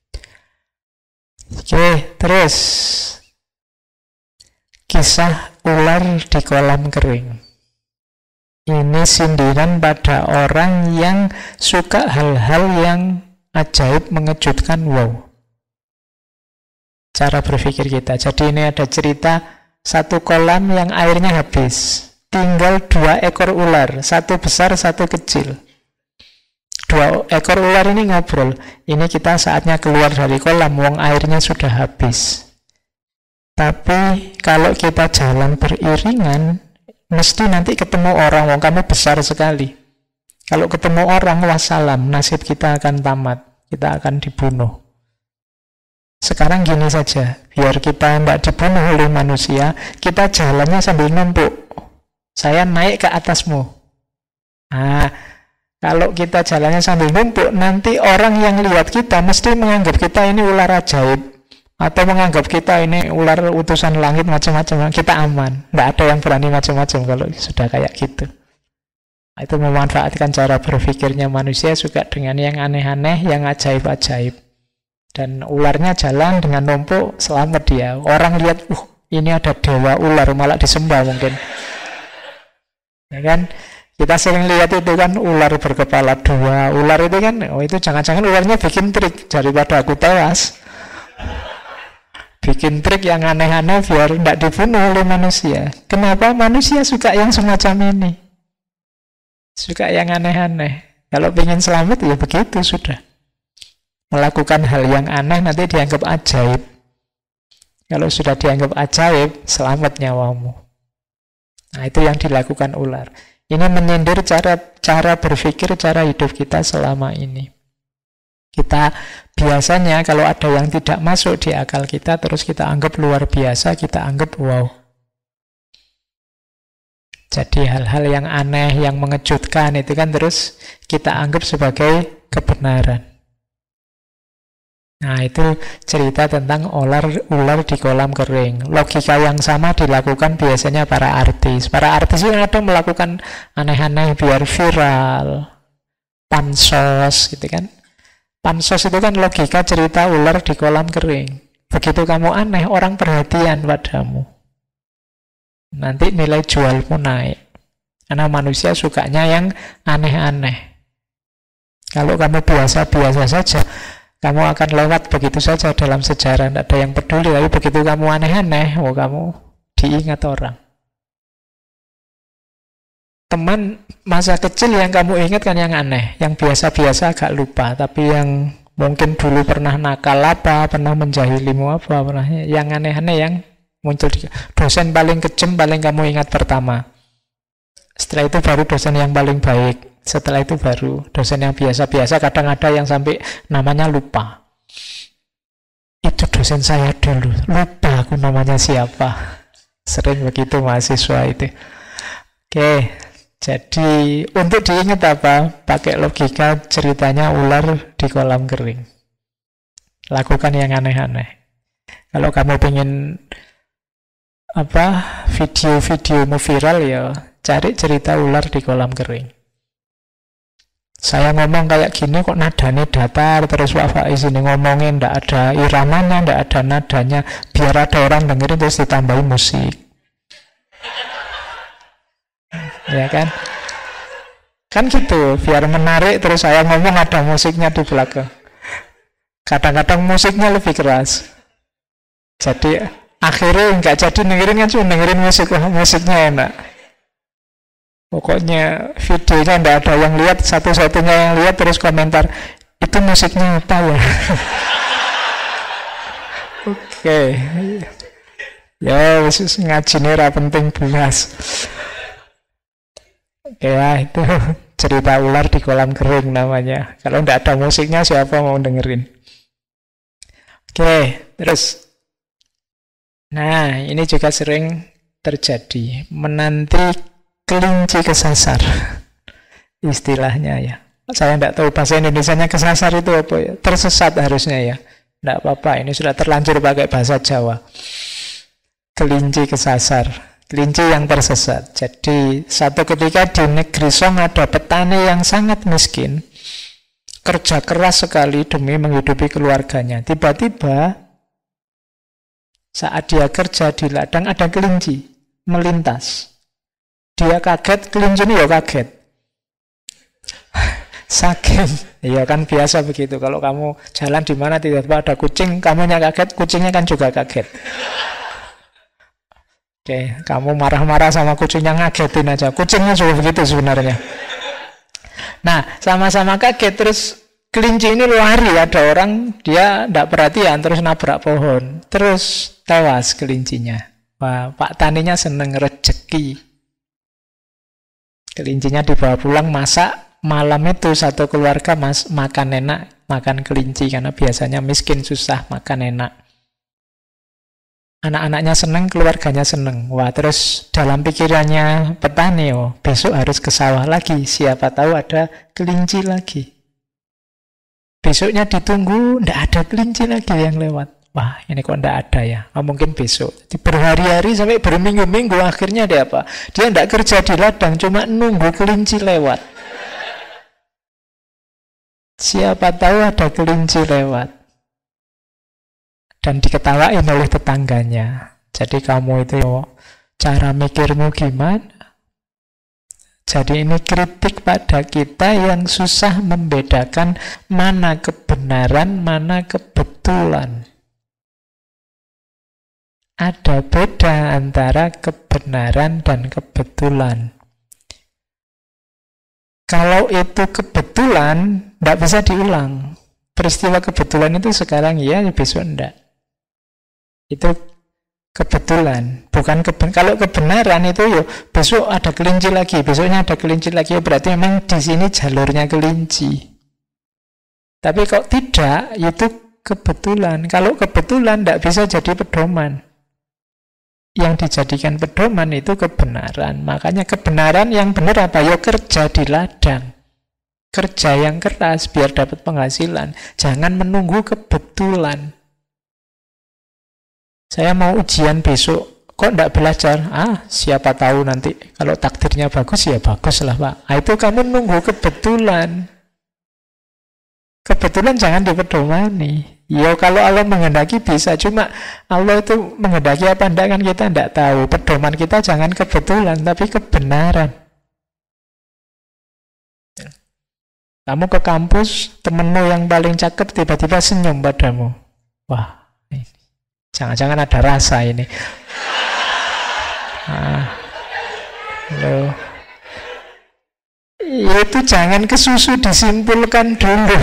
Oke, terus kisah ular di kolam kering. Ini sindiran pada orang yang suka hal-hal yang ajaib, mengejutkan, wow. Cara berpikir kita. Jadi ini ada cerita satu kolam yang airnya habis. Tinggal 2 ekor ular, satu besar, satu kecil. 2 ekor ular ini ngobrol. Ini kita saatnya keluar dari kolam, wong airnya sudah habis. Tapi kalau kita jalan beriringan, mesti nanti ketemu orang, wong kamu besar sekali. Kalau ketemu orang, wassalam, nasib kita akan tamat, kita akan dibunuh. Sekarang gini saja, biar kita tidak dibunuh oleh manusia, kita jalannya sambil numpuk. Saya naik ke atasmu. Nah, kalau kita jalannya sambil numpuk, nanti orang yang lihat kita mesti menganggap kita ini ular ajaib. Atau menganggap kita ini ular utusan langit, macam-macam. Kita aman. Tidak ada yang berani macam-macam kalau sudah kayak gitu. Itu memanfaatkan cara berpikirnya manusia suka dengan yang aneh-aneh, yang ajaib-ajaib. Dan ularnya jalan dengan numpuk, selamat dia. Orang lihat, ini ada dewa ular, malah disembah mungkin. Ya kan? Kita sering lihat itu kan ular berkepala 2. Ular itu kan, itu jangan-jangan ularnya bikin trik daripada aku tewas. Bikin trik yang aneh-aneh biar tidak dibunuh oleh manusia. Kenapa manusia suka yang semacam ini? Suka yang aneh-aneh. Kalau ingin selamat ya begitu sudah. Melakukan hal yang aneh nanti dianggap ajaib. Kalau sudah dianggap ajaib, selamat nyawamu. Nah, itu yang dilakukan ular. Ini menyindir cara berpikir, cara hidup kita selama ini. Kita biasanya kalau ada yang tidak masuk di akal kita, terus kita anggap luar biasa, kita anggap wow. Jadi hal-hal yang aneh, yang mengejutkan itu kan terus kita anggap sebagai kebenaran. Nah, itu cerita tentang ular di kolam kering. Logika yang sama dilakukan biasanya para artis. Para artis ini kadang melakukan aneh-aneh biar viral. Pansos gitu kan. Pansos itu kan logika cerita ular di kolam kering. Begitu kamu aneh, orang perhatian padamu. Nanti nilai jualmu naik. Karena manusia sukanya yang aneh-aneh. Kalau kamu biasa-biasa saja, kamu akan lewat begitu saja dalam sejarah, tidak ada yang peduli. Tapi begitu kamu aneh-aneh, kamu diingat orang. Teman masa kecil yang kamu ingat kan yang aneh, yang biasa-biasa agak lupa, tapi yang mungkin dulu pernah nakal apa, pernah menjahilimu apa, pernah yang aneh-aneh yang muncul. Dosen paling kejam paling kamu ingat pertama. Setelah itu baru dosen yang paling baik. Setelah itu baru dosen yang biasa-biasa, kadang ada yang sampai namanya lupa. Itu dosen saya dulu, lupa aku namanya siapa. Sering begitu mahasiswa itu. Oke, jadi untuk diingat apa? Pakai logika ceritanya ular di kolam kering. Lakukan yang aneh-aneh. Kalau kamu pengen video-videomu viral ya, cari cerita ular di kolam kering. Saya ngomong kayak gini kok nadanya datar, terus Pak Faiz ini ngomongin ndak ada iramanya, ndak ada nadanya, biar ada orang dengerin terus ditambahin musik. Ya kan? Kan gitu, biar menarik terus saya ngomong ada musiknya di belakang. Kadang-kadang musiknya lebih keras. Jadi akhirnya nggak jadi dengerin kan, cuma dengerin musiknya enak. Pokoknya videonya nggak ada yang lihat, satu-satunya yang lihat terus komentar, itu musiknya apa ya? Oke. Ya, ngaji nera penting belas. Oke ya, itu cerita ular di kolam kering namanya. Kalau nggak ada musiknya siapa mau dengerin? Oke, terus. Nah, ini juga sering terjadi. Menanti kelinci kesasar, istilahnya ya. Saya tidak tahu bahasa Indonesianya kesasar itu apa ya. Tersesat harusnya ya. Tidak apa-apa, ini sudah terlanjur pakai bahasa Jawa. Kelinci kesasar, kelinci yang tersesat. Jadi satu ketika di negeri Song ada petani yang sangat miskin, kerja keras sekali demi menghidupi keluarganya. Tiba-tiba saat dia kerja di ladang ada kelinci melintas. Dia kaget, kelinci ini ya kaget. Sakit. Iya kan biasa begitu. Kalau kamu jalan di mana tiba-tiba ada kucing, kamunya kaget, kucingnya kan juga kaget. Oke, kamu marah-marah sama kucingnya, ngagetin aja. Kucingnya juga begitu sebenarnya. Nah, sama-sama kaget, terus kelinci ini lari, ada orang, dia tidak perhatian, terus nabrak pohon. Terus tewas kelincinya. Wah, Pak Taninya seneng rezeki. Kelincinya dibawa pulang, masak. Malam itu satu keluarga makan enak, makan kelinci, karena biasanya miskin, susah makan enak. Anak-anaknya seneng, keluarganya seneng. Wah, terus dalam pikirannya petani, oh, besok harus ke sawah lagi, siapa tahu ada kelinci lagi. Besoknya ditunggu, ndak ada kelinci lagi yang lewat. Wah, ini kok ndak ada ya? Oh, mungkin besok. Jadi berhari-hari sampai berminggu-minggu, akhirnya dia apa? Dia ndak kerja di ladang, cuma nunggu kelinci lewat. Siapa tahu ada kelinci lewat. Dan diketawain oleh tetangganya. Jadi kamu itu cara mikirmu gimana? Jadi ini kritik pada kita yang susah membedakan mana kebenaran, mana kebetulan. Ada beda antara kebenaran dan kebetulan. Kalau itu kebetulan, tidak bisa diulang. Peristiwa kebetulan itu sekarang iya, besok enggak. Itu kebetulan, bukan kalau kebenaran itu yo besok ada kelinci lagi, besoknya ada kelinci lagi, berarti memang di sini jalurnya kelinci. Tapi kok tidak, itu kebetulan. Kalau kebetulan tidak bisa jadi pedoman. Yang dijadikan pedoman itu kebenaran. Makanya kebenaran yang benar apa? Ya kerja di ladang. Kerja yang keras biar dapat penghasilan. Jangan menunggu kebetulan. Saya mau ujian besok, kok tidak belajar? Siapa tahu nanti kalau takdirnya bagus, ya bagus lah Pak. Itu kamu nunggu kebetulan. Kebetulan jangan dipedomani. Ya kalau Allah menghendaki bisa, cuma Allah itu menghendaki apa enggak kan kita enggak tahu. Pedoman kita jangan kebetulan, tapi kebenaran. Kamu ke kampus, temenmu yang paling cakep tiba-tiba senyum padamu. Wah, ini jangan-jangan ada rasa ini. Loh. Itu jangan kesusu, disimpulkan dulu.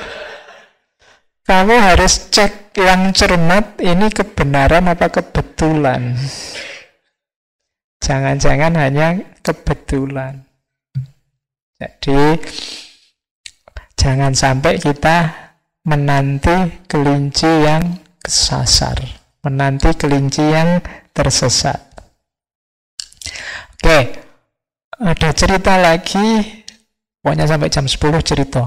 Kamu harus cek yang cermat, ini kebenaran apa kebetulan. Jangan-jangan hanya kebetulan. Jadi, jangan sampai kita menanti kelinci yang kesasar, menanti kelinci yang tersesat. Oke, ada cerita lagi, pokoknya sampai jam 10 cerita.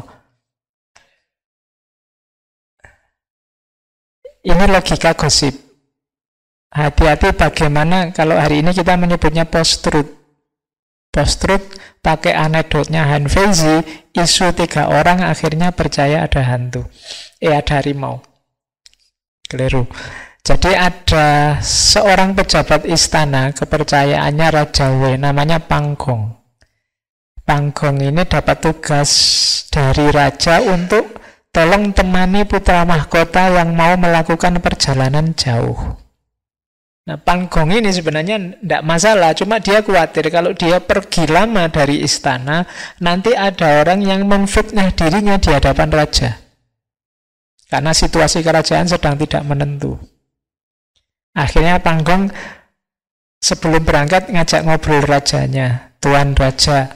Ini logika gosip. Hati-hati bagaimana kalau hari ini kita menyebutnya post-truth. Post-truth pakai anekdotnya Han Feizi, isu 3 orang akhirnya percaya ada hantu. Ada harimau. Keliru. Jadi ada seorang pejabat istana, kepercayaannya Raja Wei, namanya Panggong. Panggong ini dapat tugas dari raja untuk tolong temani putra mahkota yang mau melakukan perjalanan jauh. Nah, Panggong ini sebenarnya tidak masalah, cuma dia khawatir kalau dia pergi lama dari istana, nanti ada orang yang memfitnah dirinya di hadapan raja. Karena situasi kerajaan sedang tidak menentu. Akhirnya Panggong sebelum berangkat ngajak ngobrol rajanya. Tuan Raja,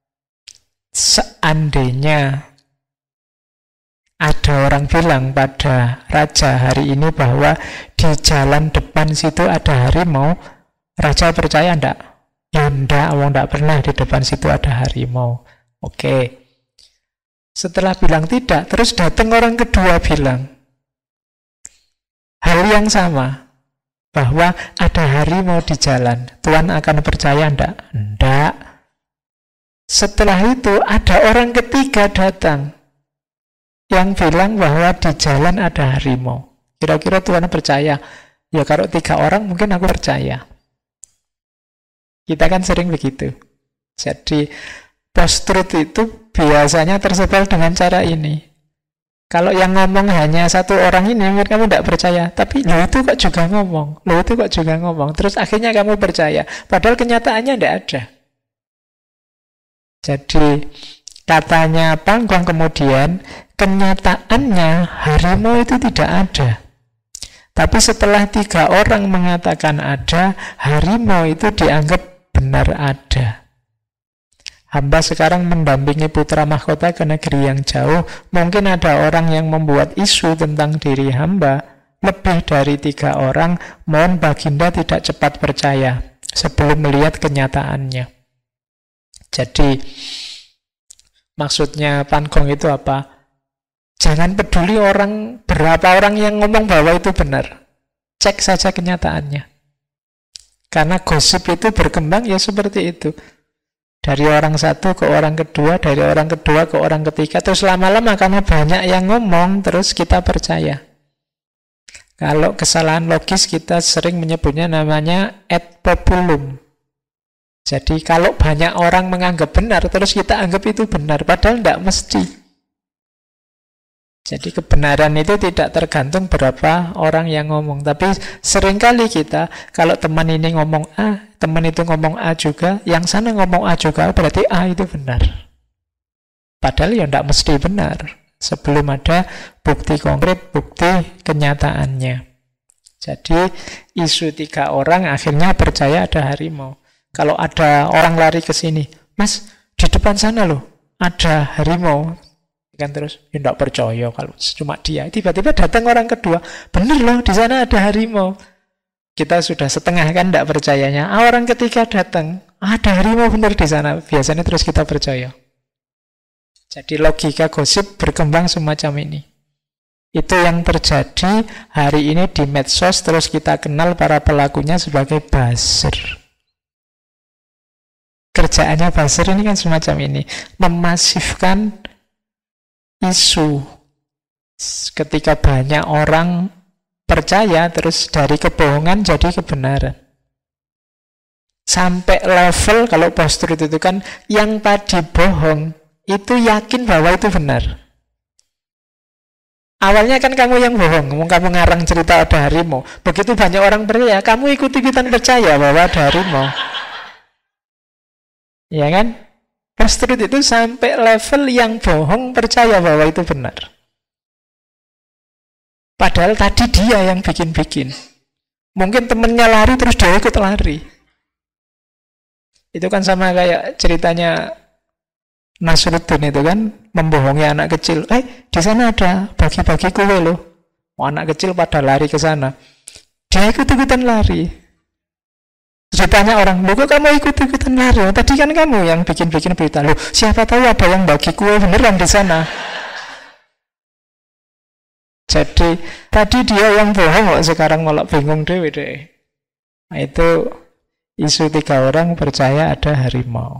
seandainya ada orang bilang pada raja hari ini bahwa di jalan depan situ ada harimau, raja percaya enggak? Ya enggak, enggak pernah di depan situ ada harimau. Oke. Setelah bilang tidak, terus datang orang kedua bilang, hal yang sama. Bahwa ada harimau di jalan. Tuhan akan percaya enggak? Enggak. Setelah itu ada orang ketiga datang yang bilang bahwa di jalan ada harimau. Kira-kira Tuhan percaya? Ya kalau 3 orang mungkin aku percaya. Kita kan sering begitu. Jadi post-truth itu biasanya tersebar dengan cara ini. Kalau yang ngomong hanya 1 orang ini, mungkin kamu tidak percaya. Tapi lo itu kok juga ngomong. Lo itu kok juga ngomong. Terus akhirnya kamu percaya. Padahal kenyataannya tidak ada. Jadi katanya Pangkong kemudian, kenyataannya harimau itu tidak ada. Tapi setelah 3 orang mengatakan ada, harimau itu dianggap benar ada. Hamba sekarang mendampingi putra mahkota ke negeri yang jauh. Mungkin ada orang yang membuat isu tentang diri hamba. Lebih dari 3 orang, mohon baginda tidak cepat percaya sebelum melihat kenyataannya. Jadi, maksudnya Pangkong itu apa? Jangan peduli berapa orang yang ngomong bahwa itu benar. Cek saja kenyataannya. Karena gosip itu berkembang ya seperti itu. Dari orang satu ke orang kedua, dari orang kedua ke orang ketiga, terus lama-lama karena banyak yang ngomong, terus kita percaya. Kalau kesalahan logis kita sering menyebutnya namanya ad populum. Jadi kalau banyak orang menganggap benar, terus kita anggap itu benar, padahal tidak mesti. Jadi kebenaran itu tidak tergantung berapa orang yang ngomong. Tapi seringkali kita, kalau teman ini ngomong A, teman itu ngomong A juga, yang sana ngomong A juga, berarti A itu benar. Padahal ya tidak mesti benar. Sebelum ada bukti konkret, bukti kenyataannya. Jadi isu 3 orang akhirnya percaya ada harimau. Kalau ada orang lari ke sini, Mas, di depan sana loh, ada harimau. Kan terus, ya tidak percaya kalau cuma dia. Tiba-tiba datang orang kedua, bener loh, di sana ada harimau. Kita sudah setengah kan tidak percayanya. Orang ketiga datang, ada harimau bener di sana. Biasanya terus kita percaya. Jadi logika gosip berkembang semacam ini. Itu yang terjadi hari ini di medsos, terus kita kenal para pelakunya sebagai buzzer. Kerjaannya buzzer ini kan semacam ini, memasifkan isu. Ketika banyak orang percaya, terus dari kebohongan jadi kebenaran. Sampai level, kalau post-truth itu kan, yang tadi bohong, itu yakin bahwa itu benar. Awalnya kan kamu yang bohong, kamu ngarang cerita ada harimau. Begitu banyak orang percaya, kamu ikut-ikutan percaya bahwa ada harimau. Ya kan? Post-truth itu sampai level yang bohong percaya bahwa itu benar. Padahal tadi dia yang bikin-bikin. Mungkin temennya lari terus dia ikut lari. Itu kan sama kayak ceritanya Nasruddin itu kan, membohongi anak kecil. Di sana ada bagi-bagi kue loh. Anak kecil pada lari ke sana. Dia ikut-ikutan lari. Ditanya orang, loh kok kamu ikut-ikutan lari? Tadi kan kamu yang bikin-bikin berita. Loh, siapa tahu ada yang bagi kue beneran di sana. Jadi, tadi dia yang bohong kok sekarang malah bingung deh. Nah, itu isu 3 orang percaya ada harimau.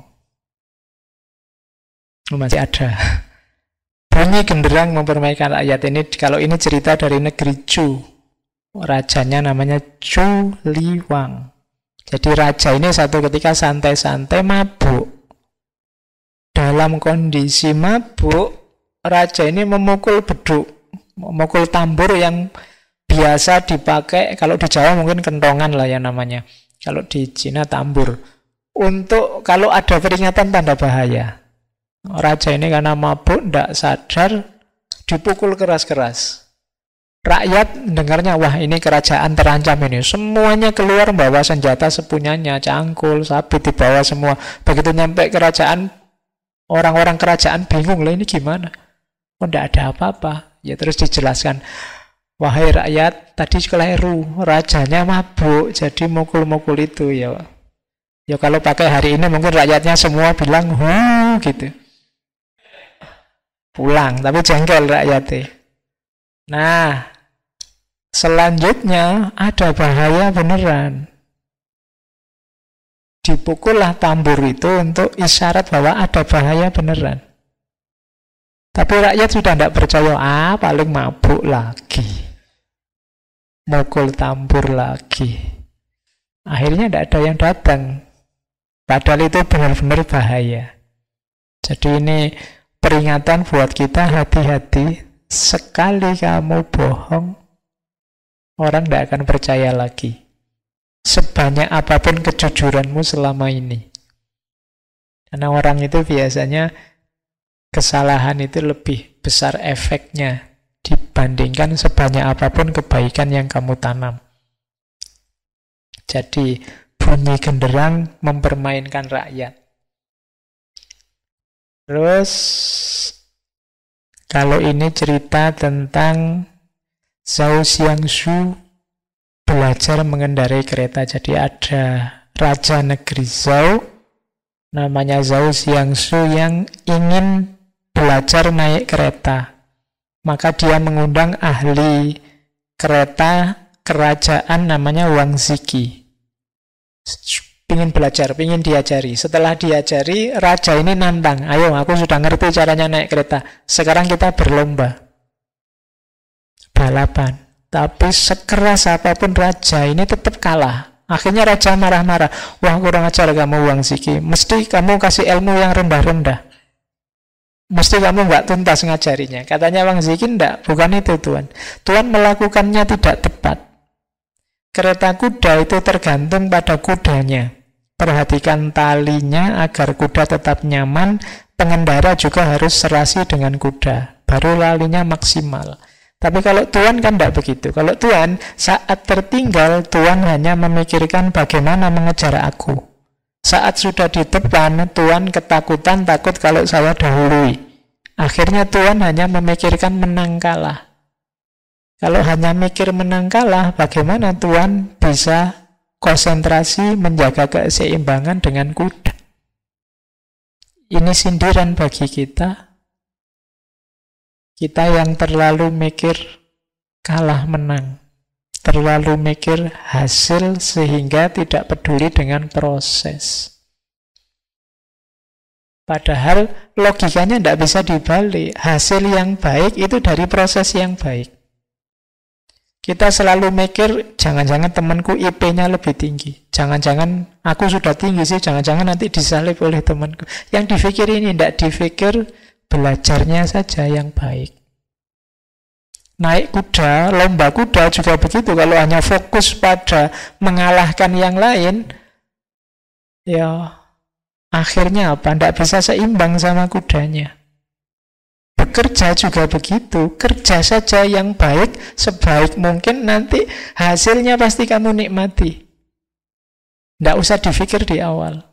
Masih ada. Bunyi genderang mempermainkan rakyat ini. Kalau ini cerita dari negeri Chu. Rajanya namanya Chu Liwang. Jadi raja ini satu ketika santai-santai mabuk. Dalam kondisi mabuk, raja ini memukul beduk, memukul tambur yang biasa dipakai, kalau di Jawa mungkin kentongan lah ya namanya. Kalau di Cina tambur. Untuk kalau ada peringatan tanda bahaya. Raja ini karena mabuk, tidak sadar, dipukul keras-keras. Rakyat dengarnya, wah ini kerajaan terancam ini. Semuanya keluar bawa senjata sepunyanya, cangkul, sabit dibawa semua. Begitu nyampe kerajaan, orang-orang kerajaan bingung, lah ini gimana? Oh, tidak ada apa-apa. Ya terus dijelaskan, wahai rakyat, tadi keliru, rajanya mabuk, jadi mukul-mukul itu ya. Ya kalau pakai hari ini mungkin rakyatnya semua bilang, gitu. Pulang, tapi jengkel rakyatnya. Nah, Selanjutnya ada bahaya beneran. Dipukullah tambur itu untuk isyarat bahwa ada bahaya beneran. Tapi rakyat sudah tidak percaya, paling mabuk lagi. Mukul tambur lagi. Akhirnya tidak ada yang datang. Padahal itu benar-benar bahaya. Jadi ini peringatan buat kita, hati-hati. Sekali kamu bohong, orang tidak akan percaya lagi. Sebanyak apapun kejujuranmu selama ini. Karena orang itu biasanya kesalahan itu lebih besar efeknya dibandingkan sebanyak apapun kebaikan yang kamu tanam. Jadi bunyi genderang mempermainkan rakyat. Terus kalau ini cerita tentang Zhao Xiangshu belajar mengendarai kereta. Jadi ada raja negeri Zhao, namanya Zhao Xiangshu, yang ingin belajar naik kereta. Maka dia mengundang ahli kereta kerajaan namanya Wang Ziki. Pingin belajar, pingin diajari. Setelah diajari, raja ini nantang. Ayo, aku sudah ngerti caranya naik kereta. Sekarang kita berlomba. Balapan. Tapi sekeras apapun raja ini tetap kalah. Akhirnya raja marah-marah. Wah, kurang ajar kamu Wang Ziki. Mesti kamu kasih ilmu yang rendah-rendah. Mesti kamu nggak tuntas ngajarinya. Katanya Wang Ziki, enggak, bukan itu Tuan. Tuan melakukannya tidak tepat. Kereta kuda itu tergantung pada kudanya. Perhatikan talinya agar kuda tetap nyaman. Pengendara juga harus serasi dengan kuda. Baru lalinya maksimal. Tapi kalau Tuan kan tidak begitu. Kalau Tuan saat tertinggal, Tuan hanya memikirkan bagaimana mengejar aku. Saat sudah di depan, Tuan ketakutan, takut kalau saya dahului. Akhirnya Tuan hanya memikirkan menang kalah. Kalau hanya mikir menang kalah, bagaimana Tuan bisa konsentrasi menjaga keseimbangan dengan kuda? Ini sindiran bagi kita. Kita yang terlalu mikir kalah menang. Terlalu mikir hasil sehingga tidak peduli dengan proses. Padahal logikanya tidak bisa dibalik. Hasil yang baik itu dari proses yang baik. Kita selalu mikir, jangan-jangan temanku IP-nya lebih tinggi. Jangan-jangan aku sudah tinggi sih, jangan-jangan nanti disalib oleh temanku. Yang dipikir ini tidak dipikir belajarnya saja yang baik. Naik kuda, lomba kuda juga begitu. Kalau hanya fokus pada mengalahkan yang lain, ya akhirnya apa? Tidak bisa seimbang sama kudanya. Bekerja juga begitu. Kerja saja yang baik, sebaik mungkin, nanti hasilnya pasti kamu nikmati. Tidak usah dipikir di awal.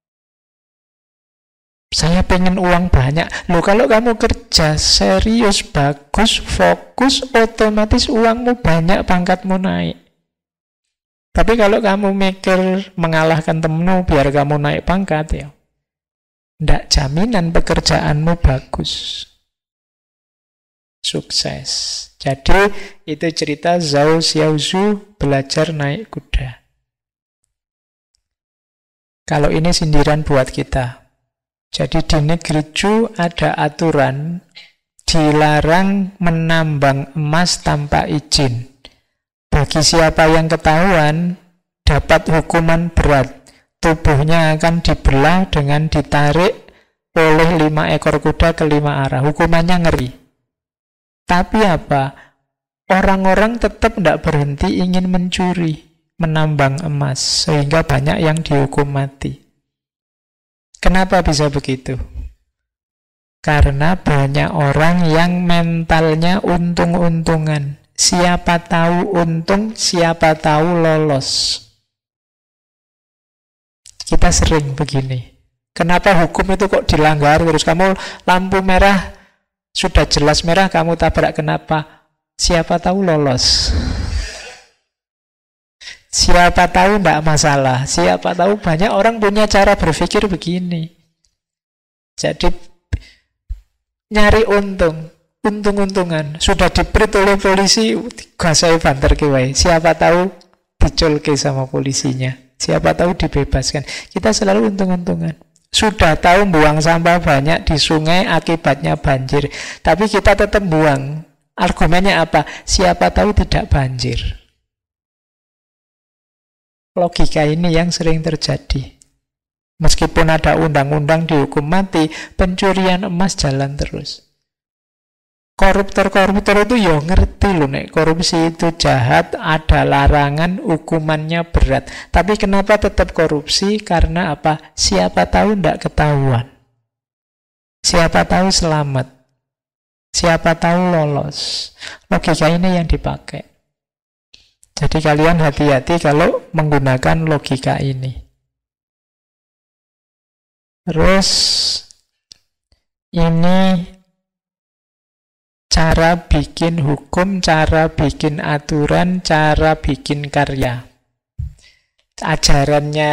Saya pengen uang banyak. Loh, kalau kamu kerja serius, bagus, fokus, otomatis uangmu banyak, pangkatmu naik. Tapi kalau kamu mikir mengalahkan temenmu biar kamu naik pangkat, ya tidak jaminan pekerjaanmu bagus, sukses. Jadi itu cerita Zhao Xiaozhu belajar naik kuda. Kalau ini sindiran buat kita. Jadi di negeri Chu ada aturan dilarang menambang emas tanpa izin. Bagi siapa yang ketahuan dapat hukuman berat. Tubuhnya akan dibelah dengan ditarik oleh 5 ekor kuda ke 5 arah. Hukumannya ngeri. Tapi apa? Orang-orang tetap tidak berhenti ingin mencuri, menambang emas, sehingga banyak yang dihukum mati. Kenapa bisa begitu? Karena banyak orang yang mentalnya untung-untungan. Siapa tahu untung, siapa tahu lolos. Kita sering begini. Kenapa hukum itu kok dilanggar? Terus kamu lampu merah, sudah jelas merah, kamu tabrak, kenapa? Siapa tahu lolos. Siapa tahu tidak masalah. Siapa tahu banyak orang punya cara berpikir begini. Jadi nyari untung. untung-untungan. Sudah diprit oleh polisi, gas saya banter ke wae. Siapa tahu diculke sama polisinya. Siapa tahu dibebaskan. Kita selalu untung-untungan. Sudah tahu buang sampah banyak di sungai akibatnya banjir. Tapi kita tetap buang. Argumennya apa? Siapa tahu tidak banjir. Logika ini yang sering terjadi. Meskipun ada undang-undang dihukum mati, pencurian emas jalan terus. Koruptor-koruptor itu ya ngerti loh, nek korupsi itu jahat, ada larangan, hukumannya berat. Tapi kenapa tetap korupsi? Karena apa? Siapa tahu tidak ketahuan. Siapa tahu selamat. Siapa tahu lolos. Logika ini yang dipakai. Jadi kalian hati-hati kalau menggunakan logika ini. Terus ini cara bikin hukum, cara bikin aturan, cara bikin karya. Ajarannya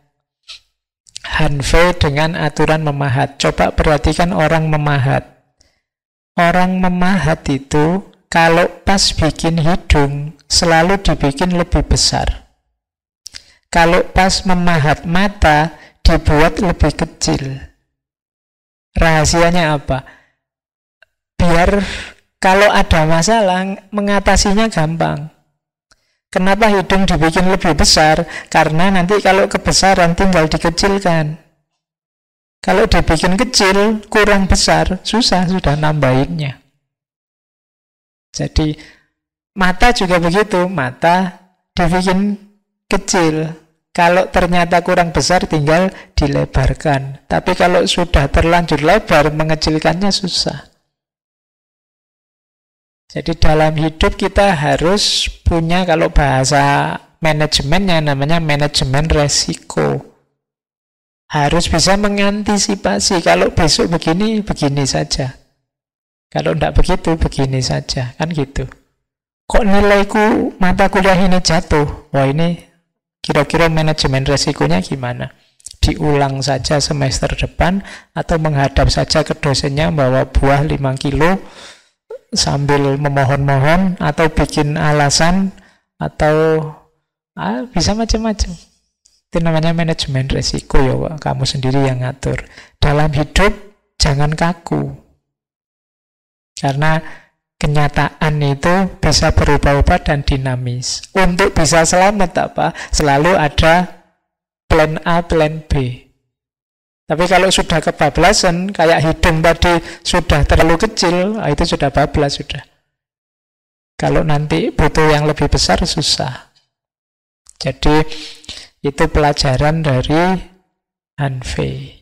Hanfei dengan aturan memahat. Coba perhatikan orang memahat. Orang memahat itu kalau pas bikin hidung selalu dibikin lebih besar. Kalau pas memahat mata dibuat lebih kecil. Rahasianya apa? Biar kalau ada masalah mengatasinya gampang. Kenapa hidung dibikin lebih besar? Karena nanti kalau kebesaran tinggal dikecilkan. Kalau dibikin kecil, kurang besar, susah sudah nambahinnya. Jadi mata juga begitu, mata dibikin kecil. Kalau ternyata kurang besar tinggal dilebarkan. Tapi kalau sudah terlanjur lebar, mengecilkannya susah. Jadi dalam hidup kita harus punya, kalau bahasa manajemennya namanya manajemen resiko. Harus bisa mengantisipasi. Kalau besok begini, begini saja. Kalau tidak begitu, begini saja. Kan gitu. Kok nilaiku mata kuliah ini jatuh? Wah, ini kira-kira manajemen resikonya gimana? Diulang saja semester depan atau menghadap saja ke dosennya bawa buah 5 kilo sambil memohon-mohon atau bikin alasan atau bisa macam-macam. Itu namanya manajemen resiko ya, Pak. Kamu sendiri yang ngatur. Dalam hidup jangan kaku. Karena kenyataan itu bisa berubah-ubah dan dinamis. Untuk bisa selamat apa? Selalu ada plan A, plan B. Tapi kalau sudah kebablasan, kayak hidung tadi sudah terlalu kecil, itu sudah bablas sudah. Kalau nanti butuh yang lebih besar, susah. Jadi itu pelajaran dari Hanfei.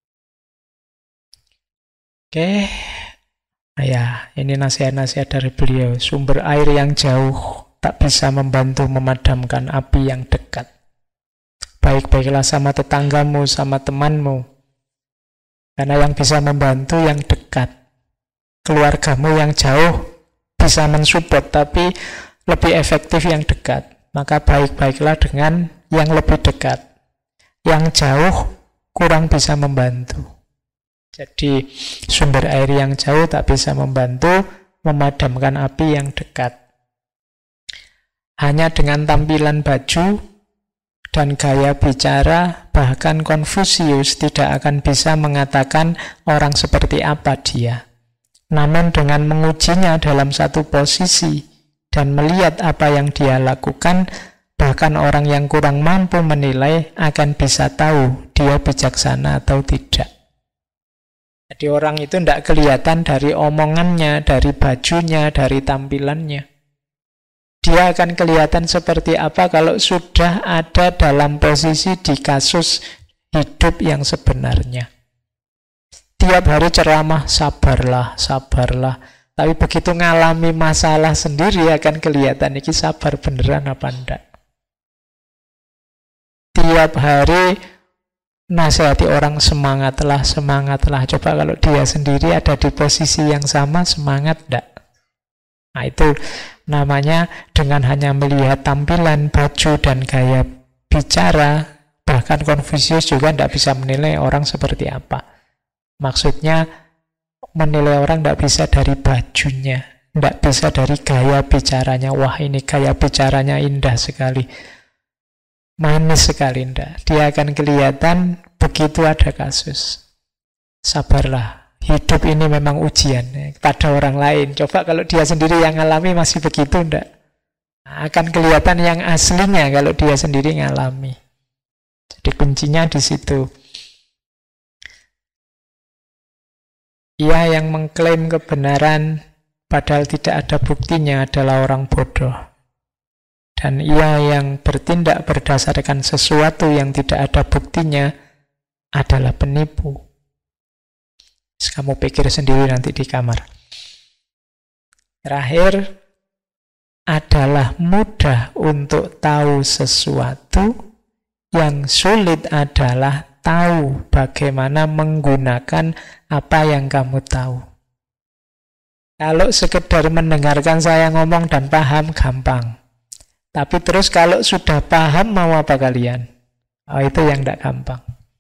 Oke. Ya, ini nasihat-nasihat dari beliau. Sumber air yang jauh tak bisa membantu memadamkan api yang dekat. Baik-baiklah sama tetanggamu, sama temanmu. Karena yang bisa membantu yang dekat. Keluargamu yang jauh bisa mensupport, tapi lebih efektif yang dekat. Maka baik-baiklah dengan yang lebih dekat. Yang jauh kurang bisa membantu. Jadi sumber air yang jauh tak bisa membantu memadamkan api yang dekat. Hanya dengan tampilan baju dan gaya bicara, bahkan Konfusius tidak akan bisa mengatakan orang seperti apa dia. Namun dengan mengujinya dalam satu posisi dan melihat apa yang dia lakukan, bahkan orang yang kurang mampu menilai akan bisa tahu dia bijaksana atau tidak. Jadi orang itu tidak kelihatan dari omongannya, dari bajunya, dari tampilannya. Dia akan kelihatan seperti apa kalau sudah ada dalam posisi di kasus hidup yang sebenarnya. Tiap hari ceramah, sabarlah, sabarlah. Tapi begitu ngalami masalah sendiri akan kelihatan ini sabar beneran apa enggak. Tiap hari nasihati orang, semangatlah, semangatlah. Coba kalau dia sendiri ada di posisi yang sama, semangat enggak? Nah itu namanya dengan hanya melihat tampilan, baju, dan gaya bicara, bahkan Konfusius juga tidak bisa menilai orang seperti apa. Maksudnya Menilai orang tidak bisa dari bajunya, tidak bisa dari gaya bicaranya. Wah, ini gaya bicaranya indah sekali, manis sekali. Tidak. Dia akan kelihatan begitu ada kasus. Sabarlah, hidup ini memang ujian pada orang lain. Coba kalau dia sendiri yang ngalami masih begitu, tidak. Akan kelihatan yang aslinya kalau dia sendiri ngalami. Jadi kuncinya di situ. Ia yang mengklaim kebenaran padahal tidak ada buktinya adalah orang bodoh. Dan ia yang bertindak berdasarkan sesuatu yang tidak ada buktinya adalah penipu. Kamu pikir sendiri nanti di kamar. Terakhir, adalah mudah untuk tahu sesuatu, yang sulit adalah tahu bagaimana menggunakan apa yang kamu tahu. Kalau sekedar mendengarkan saya ngomong dan paham, gampang. Tapi terus kalau sudah paham, mau apa kalian? Oh, itu yang tidak gampang.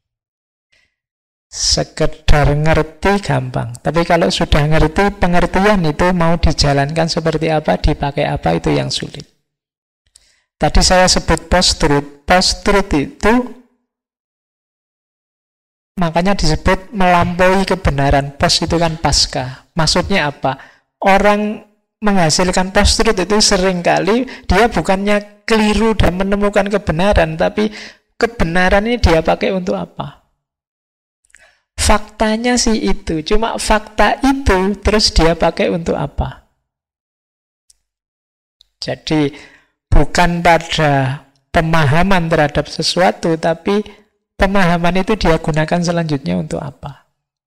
Sekedar ngerti gampang. Tapi kalau sudah ngerti, pengertian itu mau dijalankan seperti apa, dipakai apa, itu yang sulit. Tadi saya sebut post-truth. Post-truth itu makanya disebut melampaui kebenaran. Post itu kan pasca. Maksudnya apa? Orang menghasilkan post-truth itu seringkali dia bukannya keliru dan menemukan kebenaran, tapi kebenaran ini dia pakai untuk apa? Faktanya sih itu, cuma fakta itu terus dia pakai untuk apa? Jadi bukan pada pemahaman terhadap sesuatu, tapi pemahaman itu dia gunakan selanjutnya untuk apa?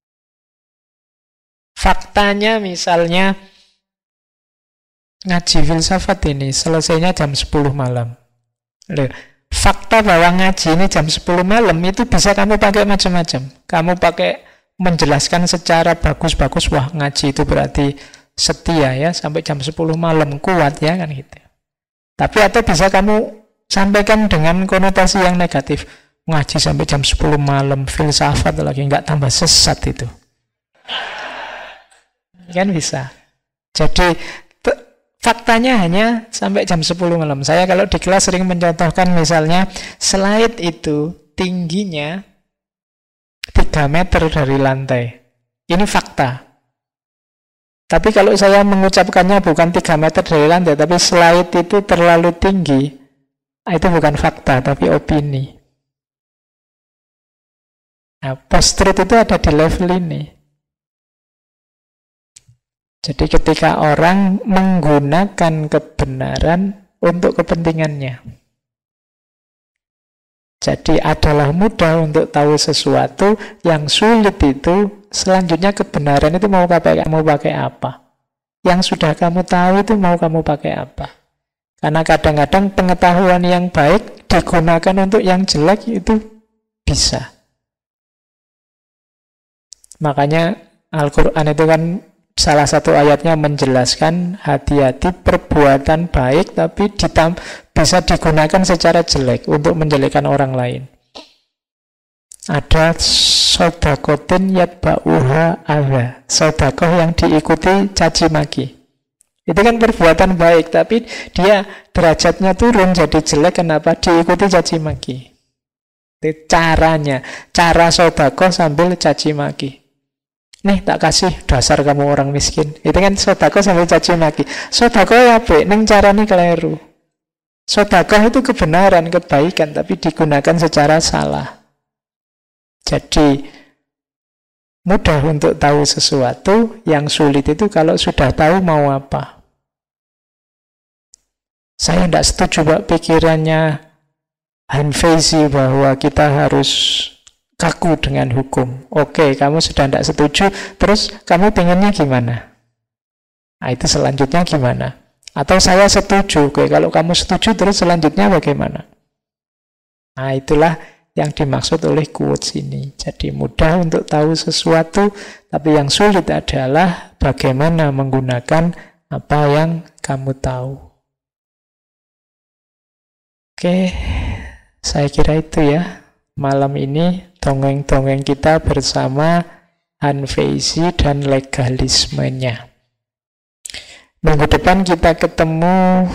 Faktanya misalnya ngaji filsafat ini selesainya jam 10 malam. Loh, fakta bahwa ngaji ini jam 10 malam itu bisa kamu pakai macam-macam. Kamu pakai menjelaskan secara bagus-bagus, wah ngaji itu berarti setia ya, sampai jam 10 malam kuat ya kan gitu. Tapi atau bisa kamu sampaikan dengan konotasi yang negatif. Ngaji sampai jam 10 malam, filsafat lagi, nggak tambah sesat itu. Kan bisa. Jadi faktanya hanya sampai jam 10 malam. Saya kalau di kelas sering mencontohkan misalnya slide itu tingginya 3 meter dari lantai. Ini fakta. Tapi kalau saya mengucapkannya bukan 3 meter dari lantai, tapi slide itu terlalu tinggi, itu bukan fakta, tapi opini. Nah, post-truth itu ada di level ini. Jadi ketika orang menggunakan kebenaran untuk kepentingannya. Jadi adalah mudah untuk tahu sesuatu, yang sulit itu selanjutnya kebenaran itu mau kamu pakai apa. Yang sudah kamu tahu itu mau kamu pakai apa. Karena kadang-kadang pengetahuan yang baik digunakan untuk yang jelek itu bisa. Makanya Al-Quran itu kan salah satu ayatnya menjelaskan hati-hati perbuatan baik tapi bisa digunakan secara jelek untuk menjelekkan orang lain. Ada sodakotin yatba'uha adha, sodakoh yang diikuti caci maki. Itu kan perbuatan baik, tapi dia derajatnya turun jadi jelek. Kenapa? Diikuti caci maki. Itu caranya, cara sodakoh sambil caci maki. Nih tak kasih, dasar kamu orang miskin. Itu kan sedekah sambil caci maki. Sedekah ya apik, ning carane keliru. Sedekah itu kebenaran, kebaikan, tapi digunakan secara salah. Jadi mudah untuk tahu sesuatu, yang sulit itu kalau sudah tahu mau apa. Saya tidak setuju Pak pikirannya Hanfezi bahwa kita harus kaku dengan hukum. Oke, kamu sudah tidak setuju, terus kamu pengennya gimana? Nah, itu selanjutnya gimana? Atau saya setuju, oke, kalau kamu setuju, terus selanjutnya bagaimana? Nah, itulah yang dimaksud oleh quotes ini. Jadi mudah untuk tahu sesuatu, tapi yang sulit adalah bagaimana menggunakan apa yang kamu tahu. Oke, saya kira itu ya. Malam ini dongeng-dongeng kita bersama Hanfeisi, dan legalismenya. Minggu depan kita ketemu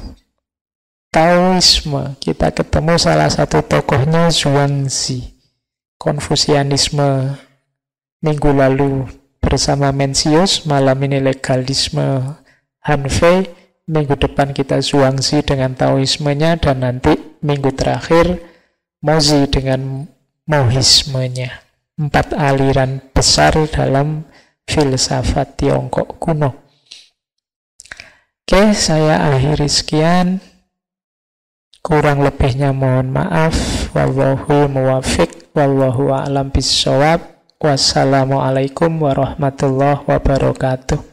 Taoisme. Kita ketemu salah satu tokohnya Zhuangzi. Konfusianisme minggu lalu bersama Mencius, malam ini legalisme Hanfei, minggu depan kita Zhuangzi dengan Taoismenya, dan nanti minggu terakhir Mozi dengan Mohismenya. 4 aliran besar dalam filsafat Tiongkok kuno. Oke, saya akhiri sekian. Kurang lebihnya mohon maaf. Wallahul muwaffiq, wallahu a'lam bissawab. Wassalamualaikum warahmatullahi wabarakatuh.